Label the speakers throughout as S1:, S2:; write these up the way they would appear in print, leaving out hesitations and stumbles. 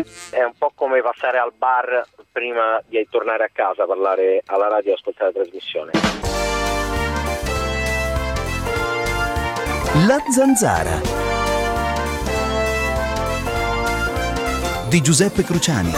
S1: È un po' come passare al bar prima di tornare a casa, parlare alla radio e ascoltare la trasmissione.
S2: La Zanzara di Giuseppe Cruciani.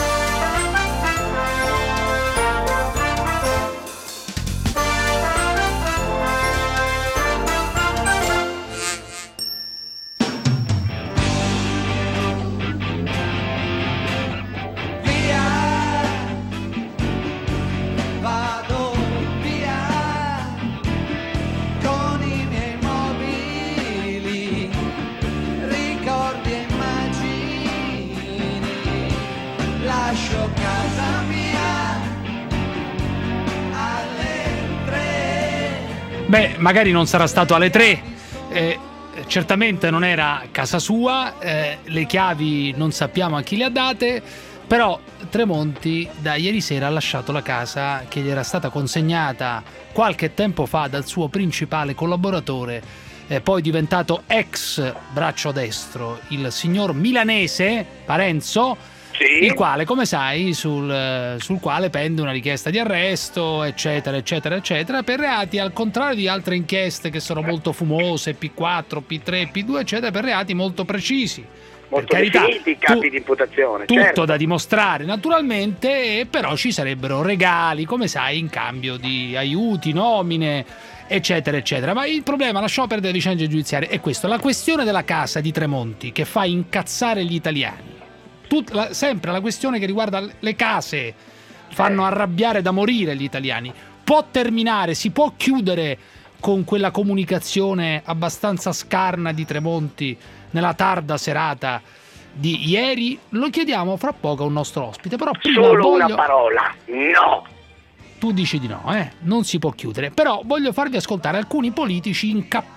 S3: Beh, magari non sarà stato alle 3, certamente non era casa sua, le chiavi non sappiamo a chi le ha date, però Tremonti da ieri sera ha lasciato la casa che gli era stata consegnata qualche tempo fa dal suo principale collaboratore, poi diventato ex braccio destro, il signor milanese Parenzo. Sì. Il quale, come sai, sul quale pende una richiesta di arresto, eccetera, eccetera, eccetera, per reati, al contrario di altre inchieste che sono molto fumose, P4, P3, P2, eccetera, per reati molto precisi.
S1: Molto
S3: per carità,
S1: definiti, capi di imputazione.
S3: Tutto
S1: certo.
S3: Da dimostrare, naturalmente, però ci sarebbero regali, come sai, in cambio di aiuti, nomine, eccetera, eccetera. Ma il problema, lasciamo perdere le vicende giudiziarie, è questo: la questione della casa di Tremonti, che fa incazzare gli italiani. Sempre la questione che riguarda le case fanno arrabbiare da morire gli italiani. Può terminare, si può chiudere con quella comunicazione abbastanza scarna di Tremonti nella tarda serata di ieri? Lo chiediamo fra poco a un nostro ospite, però prima
S1: solo una parola: no.
S3: Tu dici di no, non si può chiudere. Però voglio farvi ascoltare alcuni politici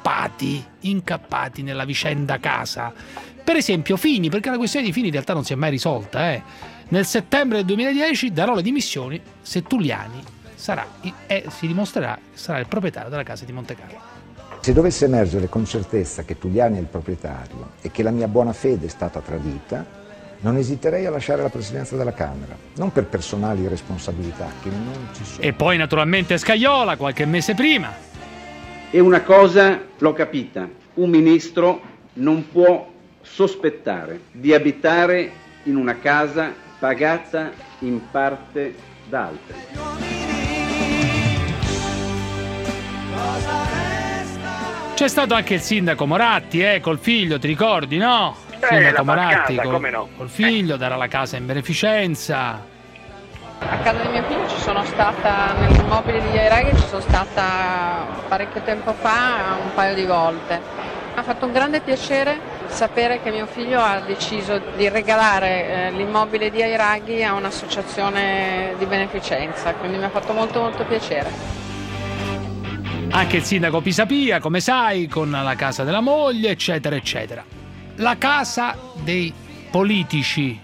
S3: incappati nella vicenda casa. Per esempio Fini, perché la questione di Fini in realtà non si è mai risolta. Nel settembre del 2010 darò le dimissioni se Tulliani si dimostrerà che sarà il proprietario della casa di Montecarlo.
S4: Se dovesse emergere con certezza che Tulliani è il proprietario e che la mia buona fede è stata tradita, non esiterei a lasciare la presidenza della Camera, non per personali responsabilità che non ci sono.
S3: E poi naturalmente Scajola qualche mese prima.
S5: E una cosa l'ho capita: un ministro non può sospettare di abitare in una casa pagata in parte da altri.
S3: C'è stato anche il sindaco Moratti, col figlio, ti ricordi, no? Sindaco Moratti col figlio, darà la casa in beneficenza.
S6: A casa di mio figlio ci sono stata, nell'immobile di Airaghi ci sono stata parecchio tempo fa, un paio di volte. Mi ha fatto un grande piacere sapere che mio figlio ha deciso di regalare l'immobile di Airaghi a un'associazione di beneficenza, quindi mi ha fatto molto molto piacere.
S3: Anche il sindaco Pisapia, come sai, con la casa della moglie, eccetera, eccetera. La casa dei politici,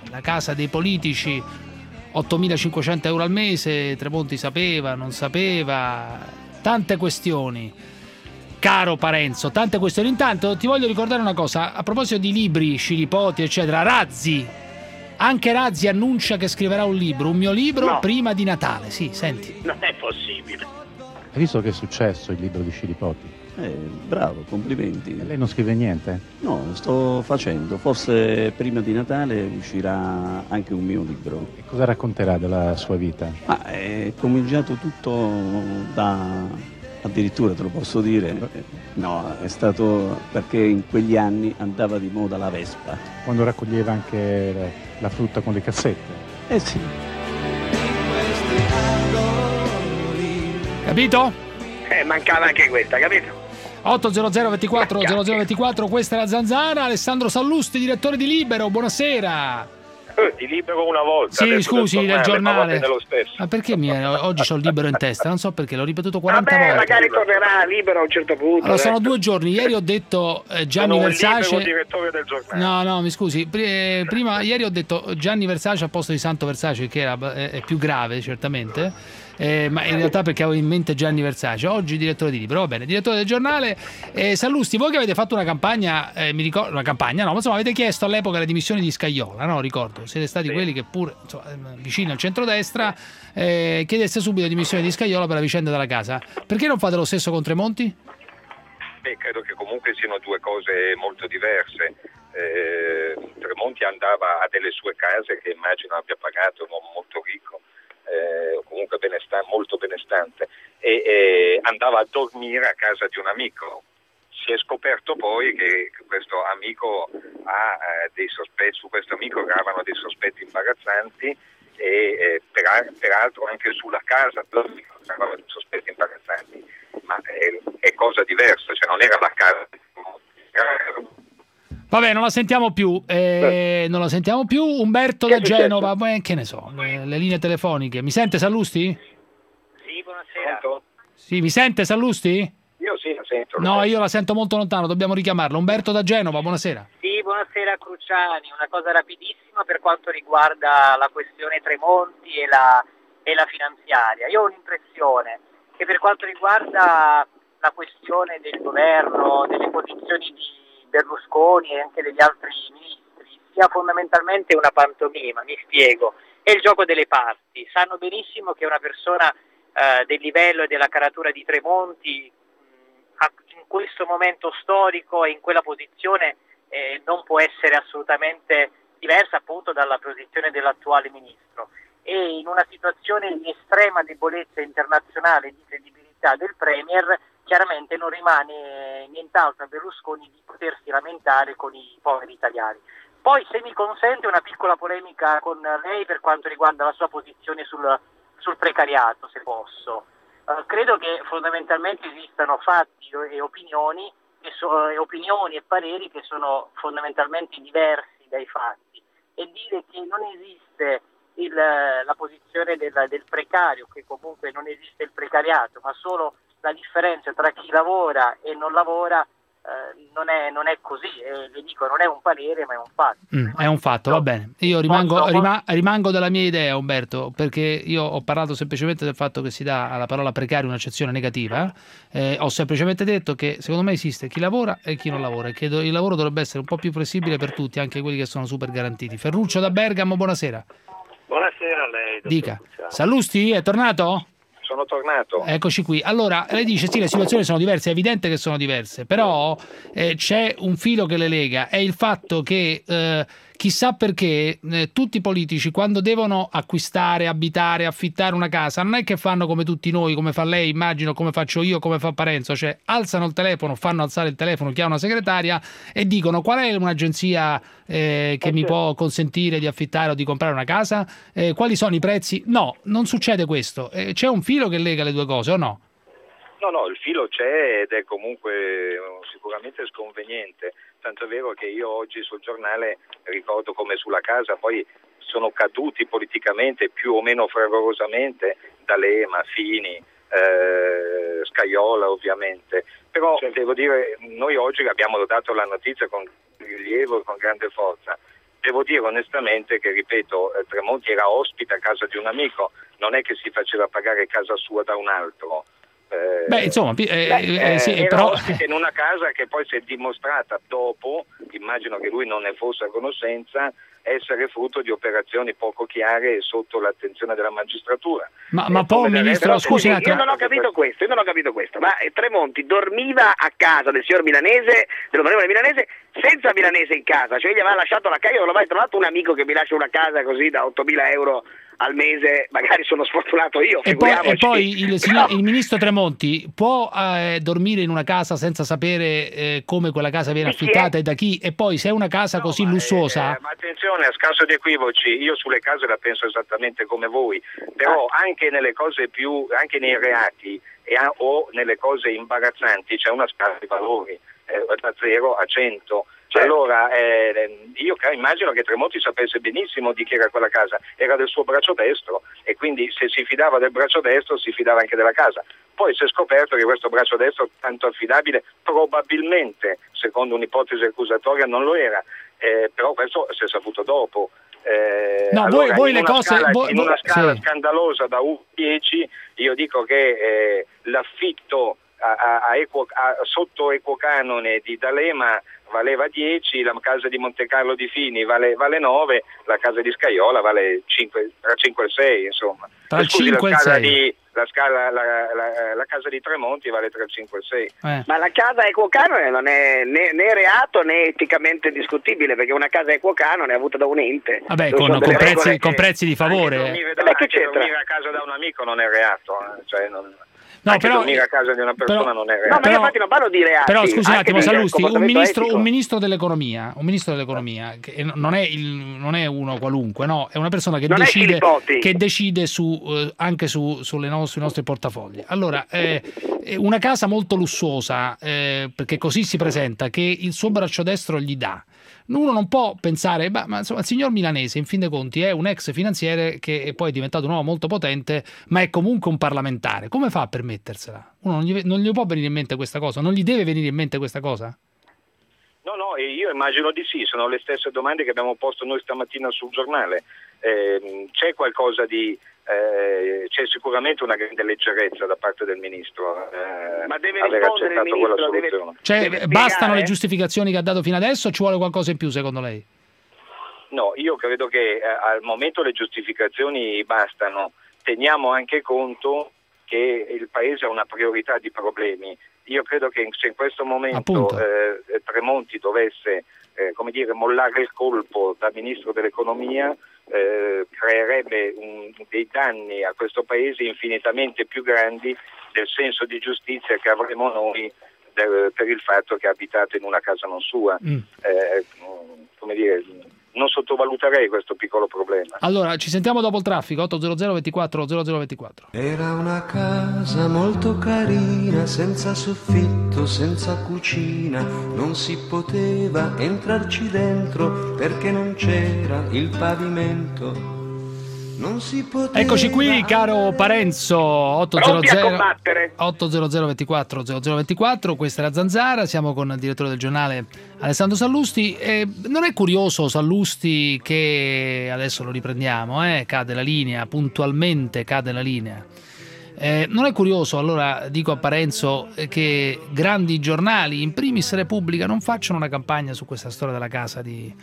S3: 8.500 euro al mese, Tremonti sapeva, non sapeva, tante questioni. Caro Parenzo, tante questioni. Intanto ti voglio ricordare una cosa, a proposito di libri, Scilipoti, eccetera. Anche Razzi annuncia che scriverà un mio libro, prima di Natale. Sì, senti.
S1: Non è possibile.
S7: Hai visto che è successo il libro di Scilipoti?
S8: Bravo, complimenti.
S7: E lei non scrive niente?
S8: No, sto facendo. Forse prima di Natale uscirà anche un mio libro.
S7: E cosa racconterà della sua vita?
S8: È cominciato tutto da... Addirittura te lo posso dire, no, è stato perché in quegli anni andava di moda la Vespa.
S7: Quando raccoglieva anche la frutta con le cassette?
S8: Sì.
S3: Capito?
S1: Mancava anche questa, capito?
S3: 800 24 0024, questa è la Zanzara. Alessandro Sallusti, direttore di Libero, buonasera.
S9: Di Libero una volta.
S3: Sì, scusi, del giornale.
S9: Dello stesso.
S3: Ma perché oggi c'ho il Libero in testa? Non so perché, l'ho ripetuto 40 volte.
S1: Magari tornerà Libero a un certo punto.
S3: Allora, sono 2 giorni. Ieri ho detto Gianni Versace.
S9: Sono il direttore del giornale.
S3: No, mi scusi. Ieri ho detto Gianni Versace al posto di Santo Versace, che è più grave, certamente. ma in realtà perché avevo in mente Gianni Versace, oggi direttore di libro, va bene, direttore del giornale. Sallusti, voi che avete fatto una campagna, mi ricordo, una campagna no, ma insomma avete chiesto all'epoca le dimissioni di Scajola, no? Ricordo, siete stati quelli che pure, insomma, vicini al centrodestra, chiedeste subito le dimissioni di Scajola per la vicenda della casa. Perché non fate lo stesso con Tremonti?
S9: Credo che comunque siano due cose molto diverse. Tremonti andava a delle sue case che immagino abbia pagato un uomo molto ricco, comunque molto benestante, e andava a dormire a casa di un amico. Si è scoperto poi che questo amico ha dei sospetti, su questo amico gravano dei sospetti imbarazzanti e peraltro anche sulla casa gravano dei sospetti imbarazzanti, ma è cosa diversa, cioè non era la casa.
S3: Vabbè, non la sentiamo più. Umberto da Genova, che ne so, le linee telefoniche. Mi sente Sallusti?
S10: Sì, buonasera.
S3: Sì, mi sente Sallusti?
S9: Io sì, la sento.
S3: No, io la sento molto lontano, dobbiamo richiamarlo. Umberto da Genova, buonasera.
S10: Sì, buonasera Cruciani. Una cosa rapidissima per quanto riguarda la questione Tremonti e la finanziaria. Io ho l'impressione che per quanto riguarda la questione del governo, delle posizioni di Berlusconi e anche degli altri ministri, sia fondamentalmente una pantomima, mi spiego. È il gioco delle parti. Sanno benissimo che una persona del livello e della caratura di Tremonti in questo momento storico e in quella posizione non può essere assolutamente diversa appunto dalla posizione dell'attuale ministro, e in una situazione di estrema debolezza internazionale e di credibilità del Premier chiaramente non rimane nient'altro a Berlusconi di potersi lamentare con i poveri italiani. Poi, se mi consente, una piccola polemica con lei per quanto riguarda la sua posizione sul precariato, se posso. Credo che fondamentalmente esistano fatti e opinioni e pareri che sono fondamentalmente diversi dai fatti, e dire che non esiste la posizione del precario, che comunque non esiste il precariato, ma solo la differenza tra chi lavora e non lavora, non è così, le dico, non è un parere ma è un fatto.
S3: È un fatto, va bene. Io rimango della mia idea, Umberto, perché io ho parlato semplicemente del fatto che si dà alla parola precario un'accezione negativa. Ho semplicemente detto che secondo me esiste chi lavora e chi non lavora, e che il lavoro dovrebbe essere un po' più flessibile per tutti, anche quelli che sono super garantiti. Ferruccio da Bergamo, buonasera.
S9: Buonasera a lei.
S3: Dica. Sallusti, è tornato?
S9: Sono tornato.
S3: Eccoci qui. Allora, lei dice sì, le situazioni sono diverse, è evidente che sono diverse, però c'è un filo che le lega, è il fatto che chissà perché tutti i politici, quando devono acquistare, abitare, affittare una casa, non è che fanno come tutti noi, come fa lei, immagino, come faccio io, come fa Parenzo, cioè alzano il telefono, fanno alzare il telefono, chiamano una segretaria e dicono qual è un'agenzia che mi può consentire di affittare o di comprare una casa, quali sono i prezzi. No, non succede questo. C'è un filo che lega le due cose o no?
S9: No, il filo c'è ed è comunque sicuramente sconveniente, tanto è vero che io oggi sul giornale ricordo come sulla casa poi sono caduti politicamente più o meno fragorosamente D'Alema, Fini, Scajola ovviamente, però devo dire, noi oggi abbiamo dato la notizia con rilievo e con grande forza. Devo dire onestamente che, ripeto, Tremonti era ospite a casa di un amico, non è che si faceva pagare casa sua da un altro.
S3: Sì,
S9: però ospite in una casa che poi si è dimostrata dopo, immagino che lui non ne fosse a conoscenza, essere frutto di operazioni poco chiare sotto l'attenzione della magistratura.
S3: Ma poi, ministro, scusi un attimo.
S11: Io non ho capito questo, ma Tremonti dormiva a casa del signor Milanese, dell'onorevole Milanese, senza Milanese in casa, cioè gli aveva lasciato la casa. Io non ho mai trovato un amico che mi lascia una casa così da 8.000 euro al mese, magari sono sfortunato io,
S3: e poi il ministro Tremonti può dormire in una casa senza sapere come quella casa viene affittata e da chi, e poi se è una casa così lussuosa...
S9: Ma attenzione, a scasso di equivoci, io sulle case la penso esattamente come voi, però anche nelle cose anche nei reati o nelle cose imbarazzanti c'è una scala di valori, da 0 a 100. Allora, io immagino che Tremonti sapesse benissimo di chi era quella casa, era del suo braccio destro, e quindi se si fidava del braccio destro si fidava anche della casa. Poi si è scoperto che questo braccio destro tanto affidabile probabilmente, secondo un'ipotesi accusatoria, non lo era, però questo si è saputo dopo.
S3: No,
S9: allora,
S3: voi
S9: in
S3: le
S9: una
S3: cose...
S9: scala, in una scala
S3: sì.
S9: scandalosa da 1 a 10, io dico che l'affitto sotto equo canone di D'Alema valeva 10, la casa di Montecarlo di Fini vale 9, la casa di Scajola vale tra 5 e 6, insomma.
S3: Tra il 5 e il 6.
S9: La casa di Tremonti vale tra il 5 e il 6.
S11: Ma la casa equo canone non è né reato né eticamente discutibile, perché una casa equo canone è avuta da un ente.
S3: Vabbè, con prezzi di favore.
S9: Dormire a casa da un amico non è reato, cioè dormire a casa di una persona non è reato.
S11: No, ma io infatti non parlo di reati.
S3: Però scusi un attimo, Sallusti, un ministro dell'economia, che non è uno qualunque, no, è una persona che decide anche sui nostri portafogli. Allora, una casa molto lussuosa, perché così si presenta, che il suo braccio destro gli dà. Uno non può pensare, ma insomma, il signor Milanese in fin dei conti è un ex finanziere che poi è diventato un uomo molto potente, ma è comunque un parlamentare. Come fa a permettersela? Uno non gli può venire in mente questa cosa, non gli deve venire in mente questa cosa?
S9: No, io immagino di sì, sono le stesse domande che abbiamo posto noi stamattina sul giornale. C'è qualcosa c'è sicuramente una grande leggerezza da parte del ministro,
S11: ma deve
S9: aver accettato quella soluzione.
S3: Bastano le giustificazioni che ha dato fino adesso o ci vuole qualcosa in più secondo lei?
S9: No, io credo che al momento le giustificazioni bastano. Teniamo anche conto che il Paese ha una priorità di problemi. Io credo che se in questo momento Tremonti dovesse mollare il colpo da Ministro dell'Economia, creerebbe dei danni a questo Paese infinitamente più grandi del senso di giustizia che avremo noi per il fatto che abitate in una casa non sua. Non sottovaluterei questo piccolo problema.
S3: Allora, ci sentiamo dopo il traffico, 800 24 0024.
S12: Era una casa molto carina, senza soffitto, senza cucina, non si poteva entrarci dentro perché non c'era il pavimento. Non si poteva...
S3: Eccoci qui, caro Parenzo, 800 24 0024, questa è la Zanzara, siamo con il direttore del giornale Alessandro Sallusti. Non è curioso, Sallusti, che adesso lo riprendiamo, cade la linea, puntualmente cade la linea. Non è curioso, allora dico a Parenzo, che grandi giornali, in primis Repubblica, non facciano una campagna su questa storia della casa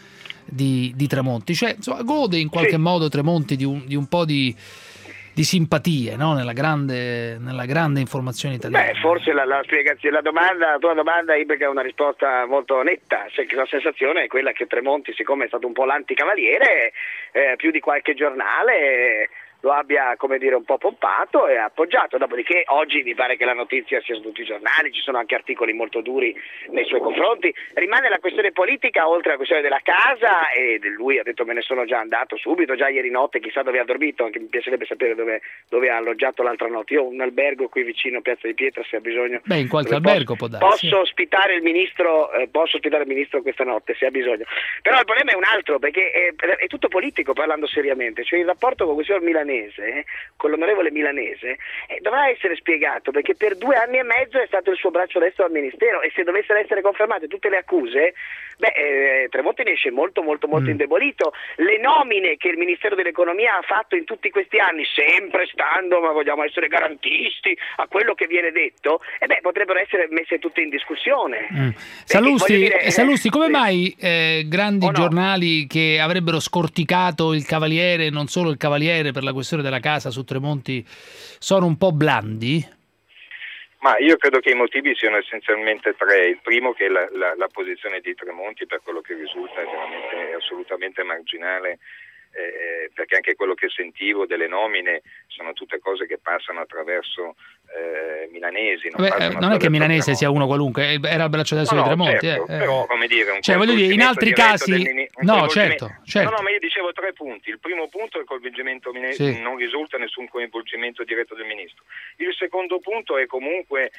S3: di Tremonti, cioè insomma, gode in qualche modo Tremonti di un po' di simpatie, no? nella grande informazione italiana.
S11: Forse la spiegazione, la tua domanda implica una risposta molto netta, cioè che la sensazione è quella che Tremonti, siccome è stato un po' l'anticavaliere, più di qualche giornale lo abbia, un po' pompato e appoggiato. Dopodiché oggi mi pare che la notizia sia su tutti i giornali, ci sono anche articoli molto duri nei suoi confronti. Rimane la questione politica, oltre alla questione della casa, e lui ha detto me ne sono già andato subito, già ieri notte, chissà dove ha dormito, anche mi piacerebbe sapere dove ha alloggiato l'altra notte. Io ho un albergo qui vicino a Piazza di Pietra, se ha bisogno.
S3: In qualche albergo può darsi.
S11: Posso ospitare il ministro questa notte se ha bisogno. Però il problema è un altro, perché è tutto politico, parlando seriamente, cioè il rapporto con questo Milanese, con l'onorevole Milanese, dovrà essere spiegato, perché per 2 anni e mezzo è stato il suo braccio destro al Ministero, e se dovessero essere confermate tutte le accuse, Tremonti ne esce molto indebolito. Le nomine che il Ministero dell'Economia ha fatto in tutti questi anni, sempre stando, ma vogliamo essere garantisti, a quello che viene detto, potrebbero essere messe tutte in discussione.
S3: Sallusti, come mai grandi giornali che avrebbero scorticato il Cavaliere, non solo il Cavaliere, per la questione della casa su Tremonti, sono un po' blandi?
S9: Ma io credo che i motivi siano essenzialmente 3. Il primo, che la posizione di Tremonti, per quello che risulta, è assolutamente marginale, perché anche quello che sentivo delle nomine sono tutte cose che passano attraverso milanesi.
S3: Non è che Milanese sia uno qualunque, era il braccio destro di Tremonti.
S9: Certo, però,
S3: in altri casi... No, certo.
S9: No, ma io dicevo 3 punti. Il primo punto è il coinvolgimento, non risulta nessun coinvolgimento diretto del ministro. Il secondo punto è comunque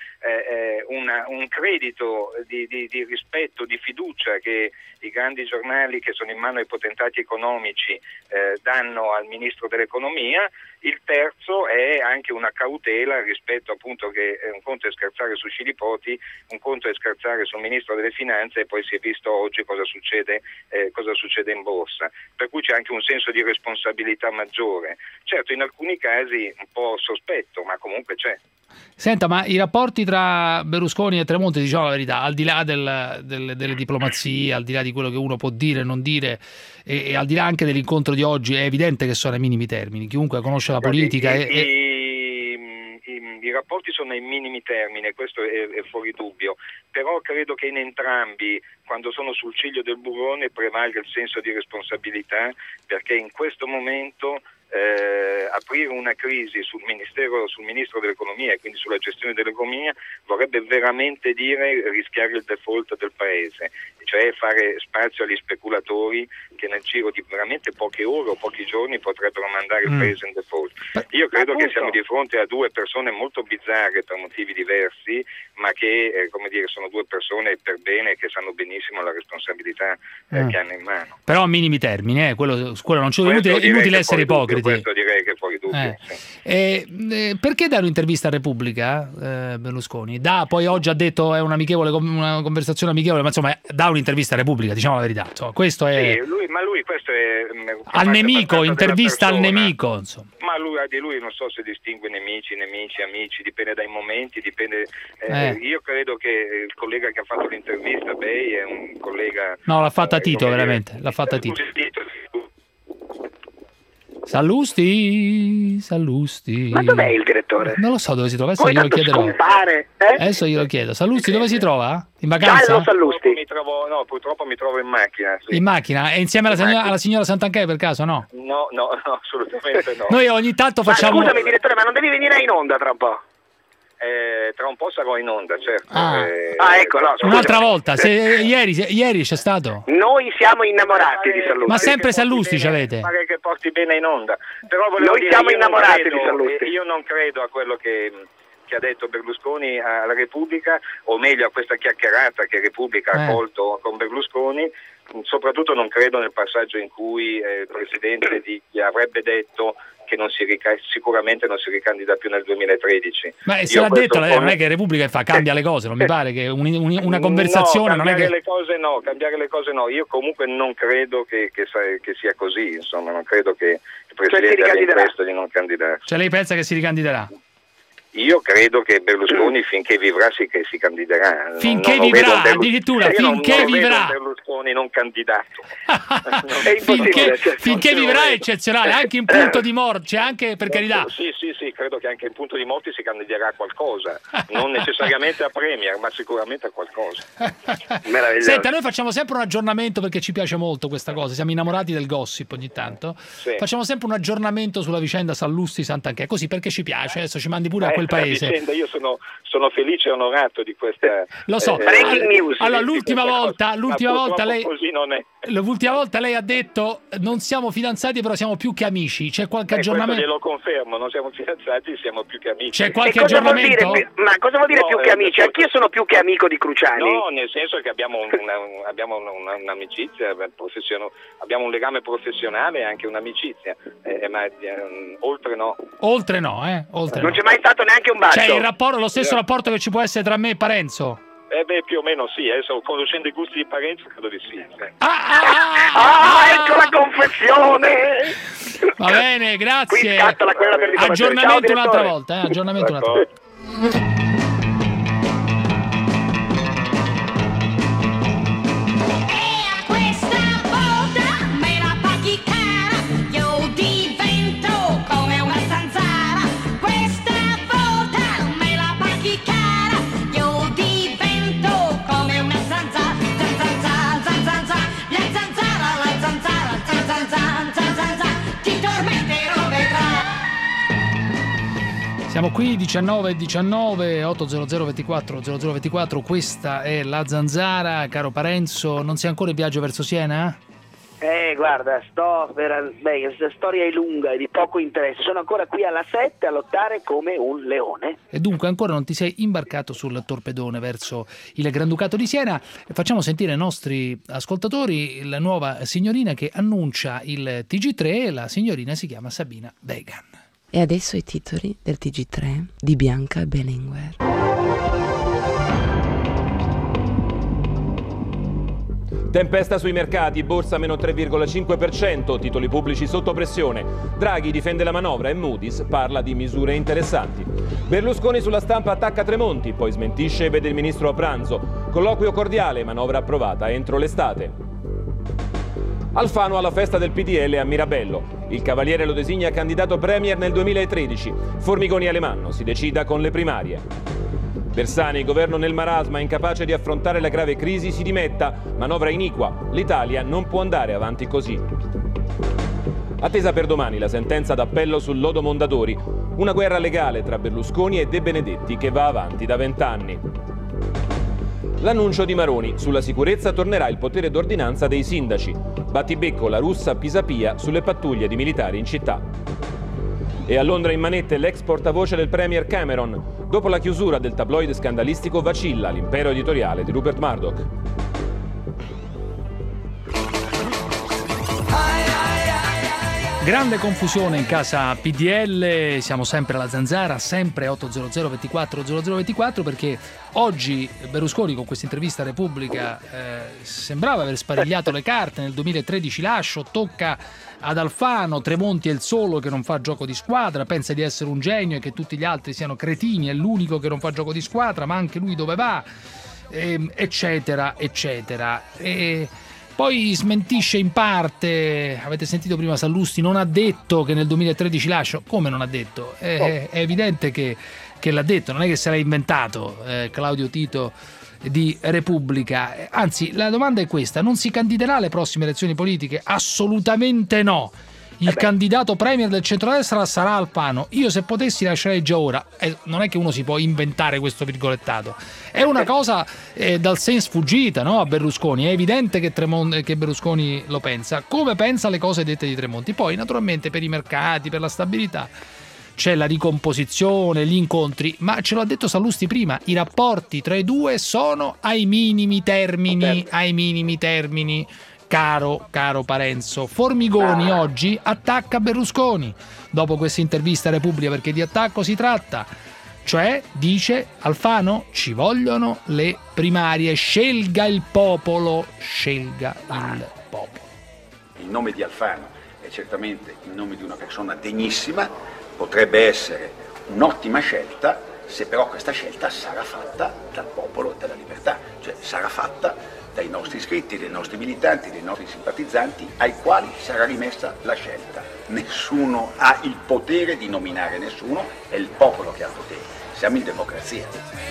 S9: un credito di rispetto, di fiducia che i grandi giornali che sono in mano ai potentati economici danno al ministro dell'Economia, Il terzo è anche una cautela rispetto appunto che un conto è scherzare su Scilipoti, un conto è scherzare sul Ministro delle Finanze e poi si è visto oggi cosa succede in borsa. Per cui c'è anche un senso di responsabilità maggiore. Certo, in alcuni casi un po' sospetto, ma comunque c'è.
S3: Senta, ma i rapporti tra Berlusconi e Tremonti, diciamo la verità, al di là delle diplomazie, al di là di quello che uno può dire e non dire, e al di là anche dell'incontro di oggi, è evidente che sono ai minimi termini. Chiunque conosce la politica...
S9: I rapporti sono ai minimi termini, questo è fuori dubbio, però credo che in entrambi, quando sono sul ciglio del burrone, prevalga il senso di responsabilità, perché in questo momento aprire una crisi sul Ministro dell'Economia e quindi sulla gestione dell'economia vorrebbe veramente dire rischiare il default del Paese, cioè fare spazio agli speculatori che nel giro di veramente poche ore o pochi giorni potrebbero mandare il Paese in default. Io credo che siamo di fronte a due persone molto bizzarre per motivi diversi, ma che sono due persone per bene che sanno benissimo la responsabilità che hanno in mano.
S3: Però a minimi termini, quello non c'è inutile essere ipocriti.
S9: Questo direi che è fuori dubbio. Sì.
S3: Perché dà un'intervista a Repubblica Berlusconi? Poi oggi ha detto è una conversazione amichevole, ma insomma dà un'intervista a Repubblica, diciamo la verità. Insomma, questo è...
S9: Sì, lui questo è...
S3: al nemico, intervista al nemico. Insomma.
S9: Ma di lui non so se distingue nemici, amici, dipende dai momenti, dipende... Io credo che il collega che ha fatto l'intervista, Bei, è un collega...
S3: No, l'ha fatta Tito, veramente, l'ha fatta Tito. Sallusti.
S11: Ma dov'è il direttore?
S3: Non lo so dove si trova, adesso glielo chiederò. Adesso glielo chiedo. Sallusti dove si trova? In vacanza?
S11: Giallo Sallusti.
S9: Purtroppo mi trovo in macchina. Sì.
S3: In macchina? E insieme alla signora Santanchè per caso, no?
S9: No, assolutamente no.
S3: Noi ogni tanto facciamo...
S11: Ma scusami direttore, ma non devi venire in onda tra un po'?
S9: Tra un po' sarò in onda, certo.
S11: Ecco, no,
S3: un'altra volta, ieri c'è stato.
S11: Noi siamo innamorati di Sallusti.
S3: Ma sempre Sallusti ci avete?
S9: Pare che porti bene in onda. Però
S11: noi siamo innamorati di Sallusti.
S9: Io non credo a quello che ha detto Berlusconi alla Repubblica, o meglio a questa chiacchierata che Repubblica ha colto con Berlusconi. Soprattutto non credo nel passaggio in cui il Presidente gli avrebbe detto che sicuramente non si ricandida più nel 2013.
S3: Ma se l'ha detto, non è che Repubblica cambia le cose, non mi pare che una conversazione non è che...
S9: cambiare le cose no, io comunque non credo che sia così, insomma, non credo che il Presidente abbia in testa di non candidarsi.
S3: Cioè lei pensa che si ricandiderà?
S9: Io credo che Berlusconi finché vivrà si candiderà.
S3: Finché vivrà, addirittura, finché vivrà.
S9: Berlusconi non candidato.
S3: finché vivrà è eccezionale, anche in punto di morte, anche per carità.
S9: Sì, credo che anche in punto di morte si candiderà a qualcosa, non necessariamente a Premier, ma sicuramente a qualcosa.
S3: Senta, noi facciamo sempre un aggiornamento perché ci piace molto questa cosa, siamo innamorati del gossip ogni tanto. Sì. Facciamo sempre un aggiornamento sulla vicenda Sallusti Santanchè, così perché ci piace, adesso ci mandi pure a quel paese.
S9: Io sono felice e onorato di questa
S3: lo so. Allora l'ultima volta lei
S9: così non è.
S3: L'ultima volta lei ha detto non siamo fidanzati però siamo più che amici. C'è qualche aggiornamento?
S9: Glielo confermo, non siamo fidanzati, siamo più che amici.
S3: C'è qualche aggiornamento?
S11: Ma cosa vuol dire più che amici? Anch'io sono più che amico di Cruciani.
S9: No, nel senso che abbiamo un'amicizia, abbiamo un legame professionale e anche un'amicizia, ma oltre no.
S3: Oltre no.
S11: Non c'è mai stato neanche un bacio.
S3: C'è lo stesso rapporto che ci può essere tra me e Parenzo?
S9: Più o meno sì, adesso conoscendo i gusti di Parenzo credo di sì.
S11: Ecco la confessione!
S3: Va bene, grazie.
S11: Aggiornamento
S3: un'altra volta, aggiornamento un'altra volta. Siamo qui 19 800 24 0024, questa è La Zanzara. Caro Parenzo, non sei ancora in viaggio verso Siena?
S11: Guarda, questa storia è lunga e di poco interesse. Sono ancora qui alla 7 a lottare come un leone.
S3: E dunque ancora non ti sei imbarcato sul torpedone verso il Granducato di Siena. Facciamo sentire ai nostri ascoltatori la nuova signorina che annuncia il TG3. La signorina si chiama Sabina Vegan.
S13: E adesso i titoli del TG3 di Bianca Berlinguer.
S14: Tempesta sui mercati, borsa meno 3,5%, titoli pubblici sotto pressione. Draghi difende la manovra e Moody's parla di misure interessanti. Berlusconi sulla stampa attacca Tremonti, poi smentisce e vede il ministro a pranzo. Colloquio cordiale, manovra approvata entro l'estate. Alfano alla festa del PDL a Mirabello. Il Cavaliere lo designa candidato premier nel 2013. Formigoni Alemanno, si decida con le primarie. Bersani, governo nel marasma, incapace di affrontare la grave crisi, si dimetta. Manovra iniqua. L'Italia non può andare avanti così. Attesa per domani la sentenza d'appello sul lodo Mondadori. Una guerra legale tra Berlusconi e De Benedetti che va avanti da 20 anni. L'annuncio di Maroni. Sulla sicurezza tornerà il potere d'ordinanza dei sindaci. Battibecco, la russa Pisapia sulle pattuglie di militari in città. E a Londra in manette l'ex portavoce del premier Cameron. Dopo la chiusura del tabloide scandalistico vacilla l'impero editoriale di Rupert Murdoch.
S3: Grande confusione in casa PDL, siamo sempre alla Zanzara, sempre 800 24 0024, perché oggi Berlusconi con questa intervista a Repubblica sembrava aver sparigliato le carte. Nel 2013 lascio, tocca ad Alfano, Tremonti è il solo che non fa gioco di squadra, pensa di essere un genio e che tutti gli altri siano cretini, è l'unico che non fa gioco di squadra, ma anche lui dove va, eccetera, eccetera. Poi smentisce in parte, avete sentito prima Sallusti, non ha detto che nel 2013 lascio. Come non ha detto? È evidente che l'ha detto, non è che se l'ha inventato Claudio Tito di Repubblica. Anzi, la domanda è questa: non si candiderà alle prossime elezioni politiche? Assolutamente no. Il candidato premier del centrodestra sarà Alfano. Io se potessi lascerei già ora. Non è che uno si può inventare questo virgolettato. È una cosa dal senso sfuggita, no, a Berlusconi. È evidente che Berlusconi lo pensa. Come pensa le cose dette di Tremonti. Poi naturalmente per i mercati, per la stabilità c'è la ricomposizione, gli incontri. Ma ce l'ha detto Sallusti prima, i rapporti tra i due sono ai minimi termini. Ai minimi termini. Caro Parenzo, Formigoni oggi attacca Berlusconi dopo questa intervista a Repubblica, perché di attacco si tratta. Cioè, dice Alfano, ci vogliono le primarie, scelga il popolo, scelga il popolo.
S15: Il nome di Alfano è certamente il nome di una persona degnissima, potrebbe essere un'ottima scelta, se però questa scelta sarà fatta dal popolo della libertà, cioè sarà fatta dai nostri iscritti, dai nostri militanti, dai nostri simpatizzanti, ai quali sarà rimessa la scelta. Nessuno ha il potere di nominare nessuno, è il popolo che ha il potere. Siamo in democrazia.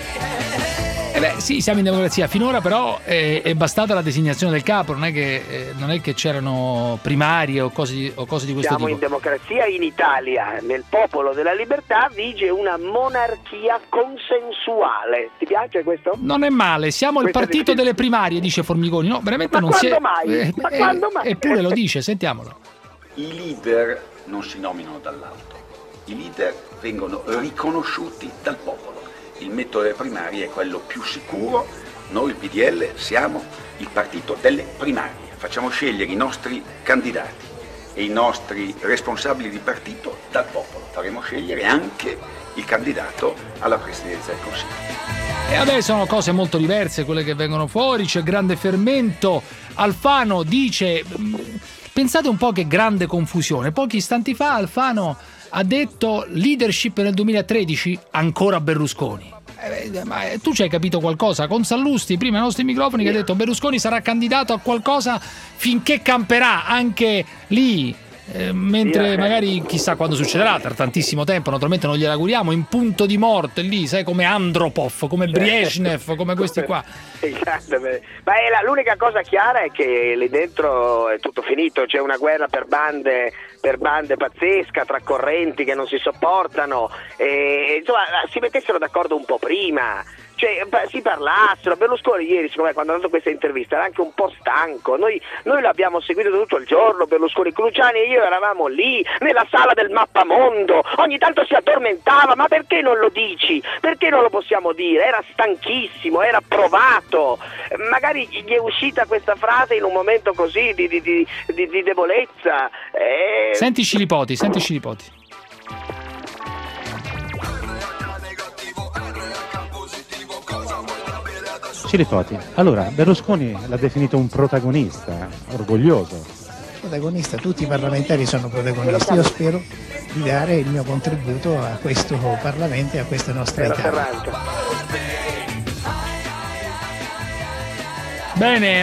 S3: Sì, siamo in democrazia. Finora però è bastata la designazione del capo, non è che c'erano primarie o cose di questo tipo.
S11: Siamo in democrazia in Italia, nel popolo della libertà vige una monarchia consensuale. Ti piace questo?
S3: Non è male, siamo il partito delle primarie, dice Formigoni. No, veramente
S11: ma
S3: non
S11: quando
S3: si è.
S11: Mai? Ma quando mai?
S3: Eppure lo dice, sentiamolo.
S15: I leader non si nominano dall'alto, i leader vengono riconosciuti dal popolo. Il metodo delle primarie è quello più sicuro. Noi il PDL siamo il partito delle primarie, facciamo scegliere i nostri candidati e i nostri responsabili di partito dal popolo. Faremo scegliere anche il candidato alla presidenza del Consiglio.
S3: E adesso sono cose molto diverse quelle che vengono fuori, c'è grande fermento. Alfano dice, pensate un po' che grande confusione, pochi istanti fa Alfano ha detto leadership nel 2013, ancora Berlusconi. Ma tu ci hai capito qualcosa? Con Sallusti prima ai nostri microfoni che ha detto Berlusconi sarà candidato a qualcosa finché camperà anche lì, mentre magari chissà quando succederà, tra tantissimo tempo, naturalmente non glielo auguriamo, in punto di morte lì, sai, come Andropov, come Brezhnev, come questi qua.
S11: Ma l'unica cosa chiara è che lì dentro è tutto finito, c'è una guerra per bande pazzesca, tra correnti che non si sopportano, e insomma si mettessero d'accordo un po' prima, cioè si parlassero. Berlusconi ieri, secondo me, quando ha dato questa intervista era anche un po' stanco. Noi l'abbiamo seguito tutto il giorno, Berlusconi. Cruciani e io eravamo lì nella sala del mappamondo, ogni tanto si addormentava. Ma perché non lo dici? Perché non lo possiamo dire? Era stanchissimo, era provato, magari gli è uscita questa frase in un momento così di debolezza.
S3: Senti Scilipoti.
S7: Cilipoti, allora Berlusconi l'ha definito un protagonista, orgoglioso.
S16: Protagonista, tutti i parlamentari sono protagonisti, io spero di dare il mio contributo a questo Parlamento e a questa nostra Italia.
S3: Bene,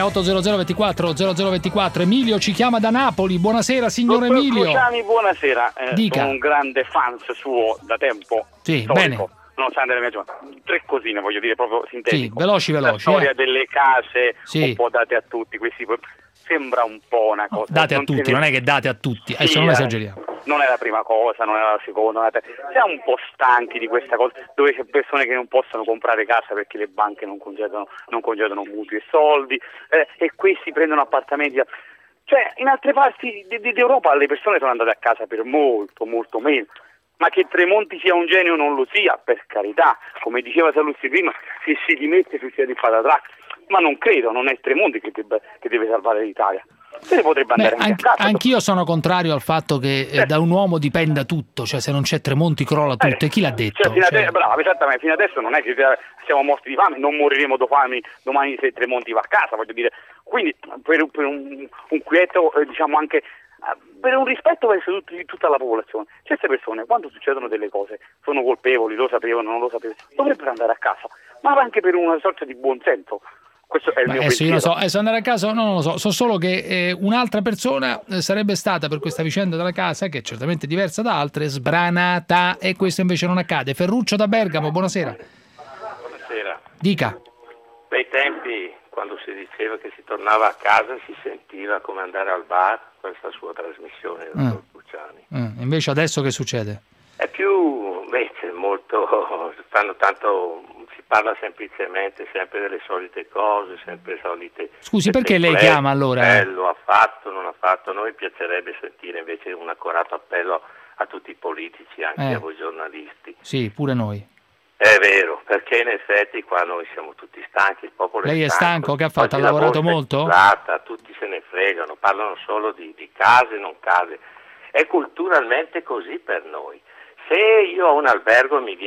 S3: 80024 Emilio ci chiama da Napoli. Buonasera signor Emilio.
S17: Cruciani, buonasera.
S3: Dica.
S17: Sono un grande fan suo da tempo.
S3: Sì,
S17: storico.
S3: bene.
S17: Nonostante la mia gioventù. 3 cosine, voglio dire, proprio sintetico.
S3: Sì, veloci.
S17: La storia delle case,
S3: Sì.
S17: un po' date a tutti, questi sembra un po' una cosa.
S3: Date a tutti, non è che date a tutti, adesso non esageriamo.
S17: Non è la prima cosa, non è la seconda, non è la terza. Siamo un po' stanchi di questa cosa, dove c'è persone che non possono comprare casa perché le banche non concedono mutui e soldi, e questi prendono appartamenti. Cioè, in altre parti d'Europa le persone sono andate a casa per molto, molto meno. Ma che Tremonti sia un genio non lo sia, per carità, come diceva Saluzzi prima, se si dimette succede il patatrac, ma non credo, non è Tremonti che deve salvare l'Italia. Se ne potrebbe andare anche a casa.
S3: Anch'io sono contrario al fatto che da un uomo dipenda tutto, cioè se non c'è Tremonti crolla tutto, e chi l'ha detto?
S17: Bravo, esattamente, fino adesso non è che siamo morti di fame, non moriremo domani se Tremonti va a casa, voglio dire, quindi per un quieto, diciamo anche per un rispetto verso tutta la popolazione. Certe persone, quando succedono delle cose, sono colpevoli, lo sapevano, non lo sapevano, dovrebbero andare a casa, ma anche per una sorta di buonsenso. Questo è il mio pensiero.
S3: Io non so, andare a casa non lo so solo che un'altra persona sarebbe stata per questa vicenda della casa, che è certamente diversa da altre, sbranata, e questo invece non accade. Ferruccio da Bergamo, buonasera.
S18: Buonasera.
S3: Dica.
S18: Bei tempi, quando si diceva che si tornava a casa, si sentiva come andare al bar, questa sua trasmissione, dottor Cruciani.
S3: Invece adesso che succede?
S18: È più, c'è molto, fanno tanto, si parla semplicemente sempre delle solite cose, sempre solite.
S3: Scusi, perché lei chiama allora?
S18: Lo ha fatto, non ha fatto, a noi piacerebbe sentire invece un accorato appello a tutti i politici, anche a voi giornalisti.
S3: Sì, pure noi.
S18: È vero, perché in effetti qua noi siamo tutti stanchi, il popolo
S3: Lei è stanco? Che ha fatto? Ha
S18: Oggi
S3: lavorato
S18: la borsa
S3: molto?
S18: è inflata, tutti se ne fregano, parlano solo di case, non case. È culturalmente così per noi. Se io ho un albergo e mi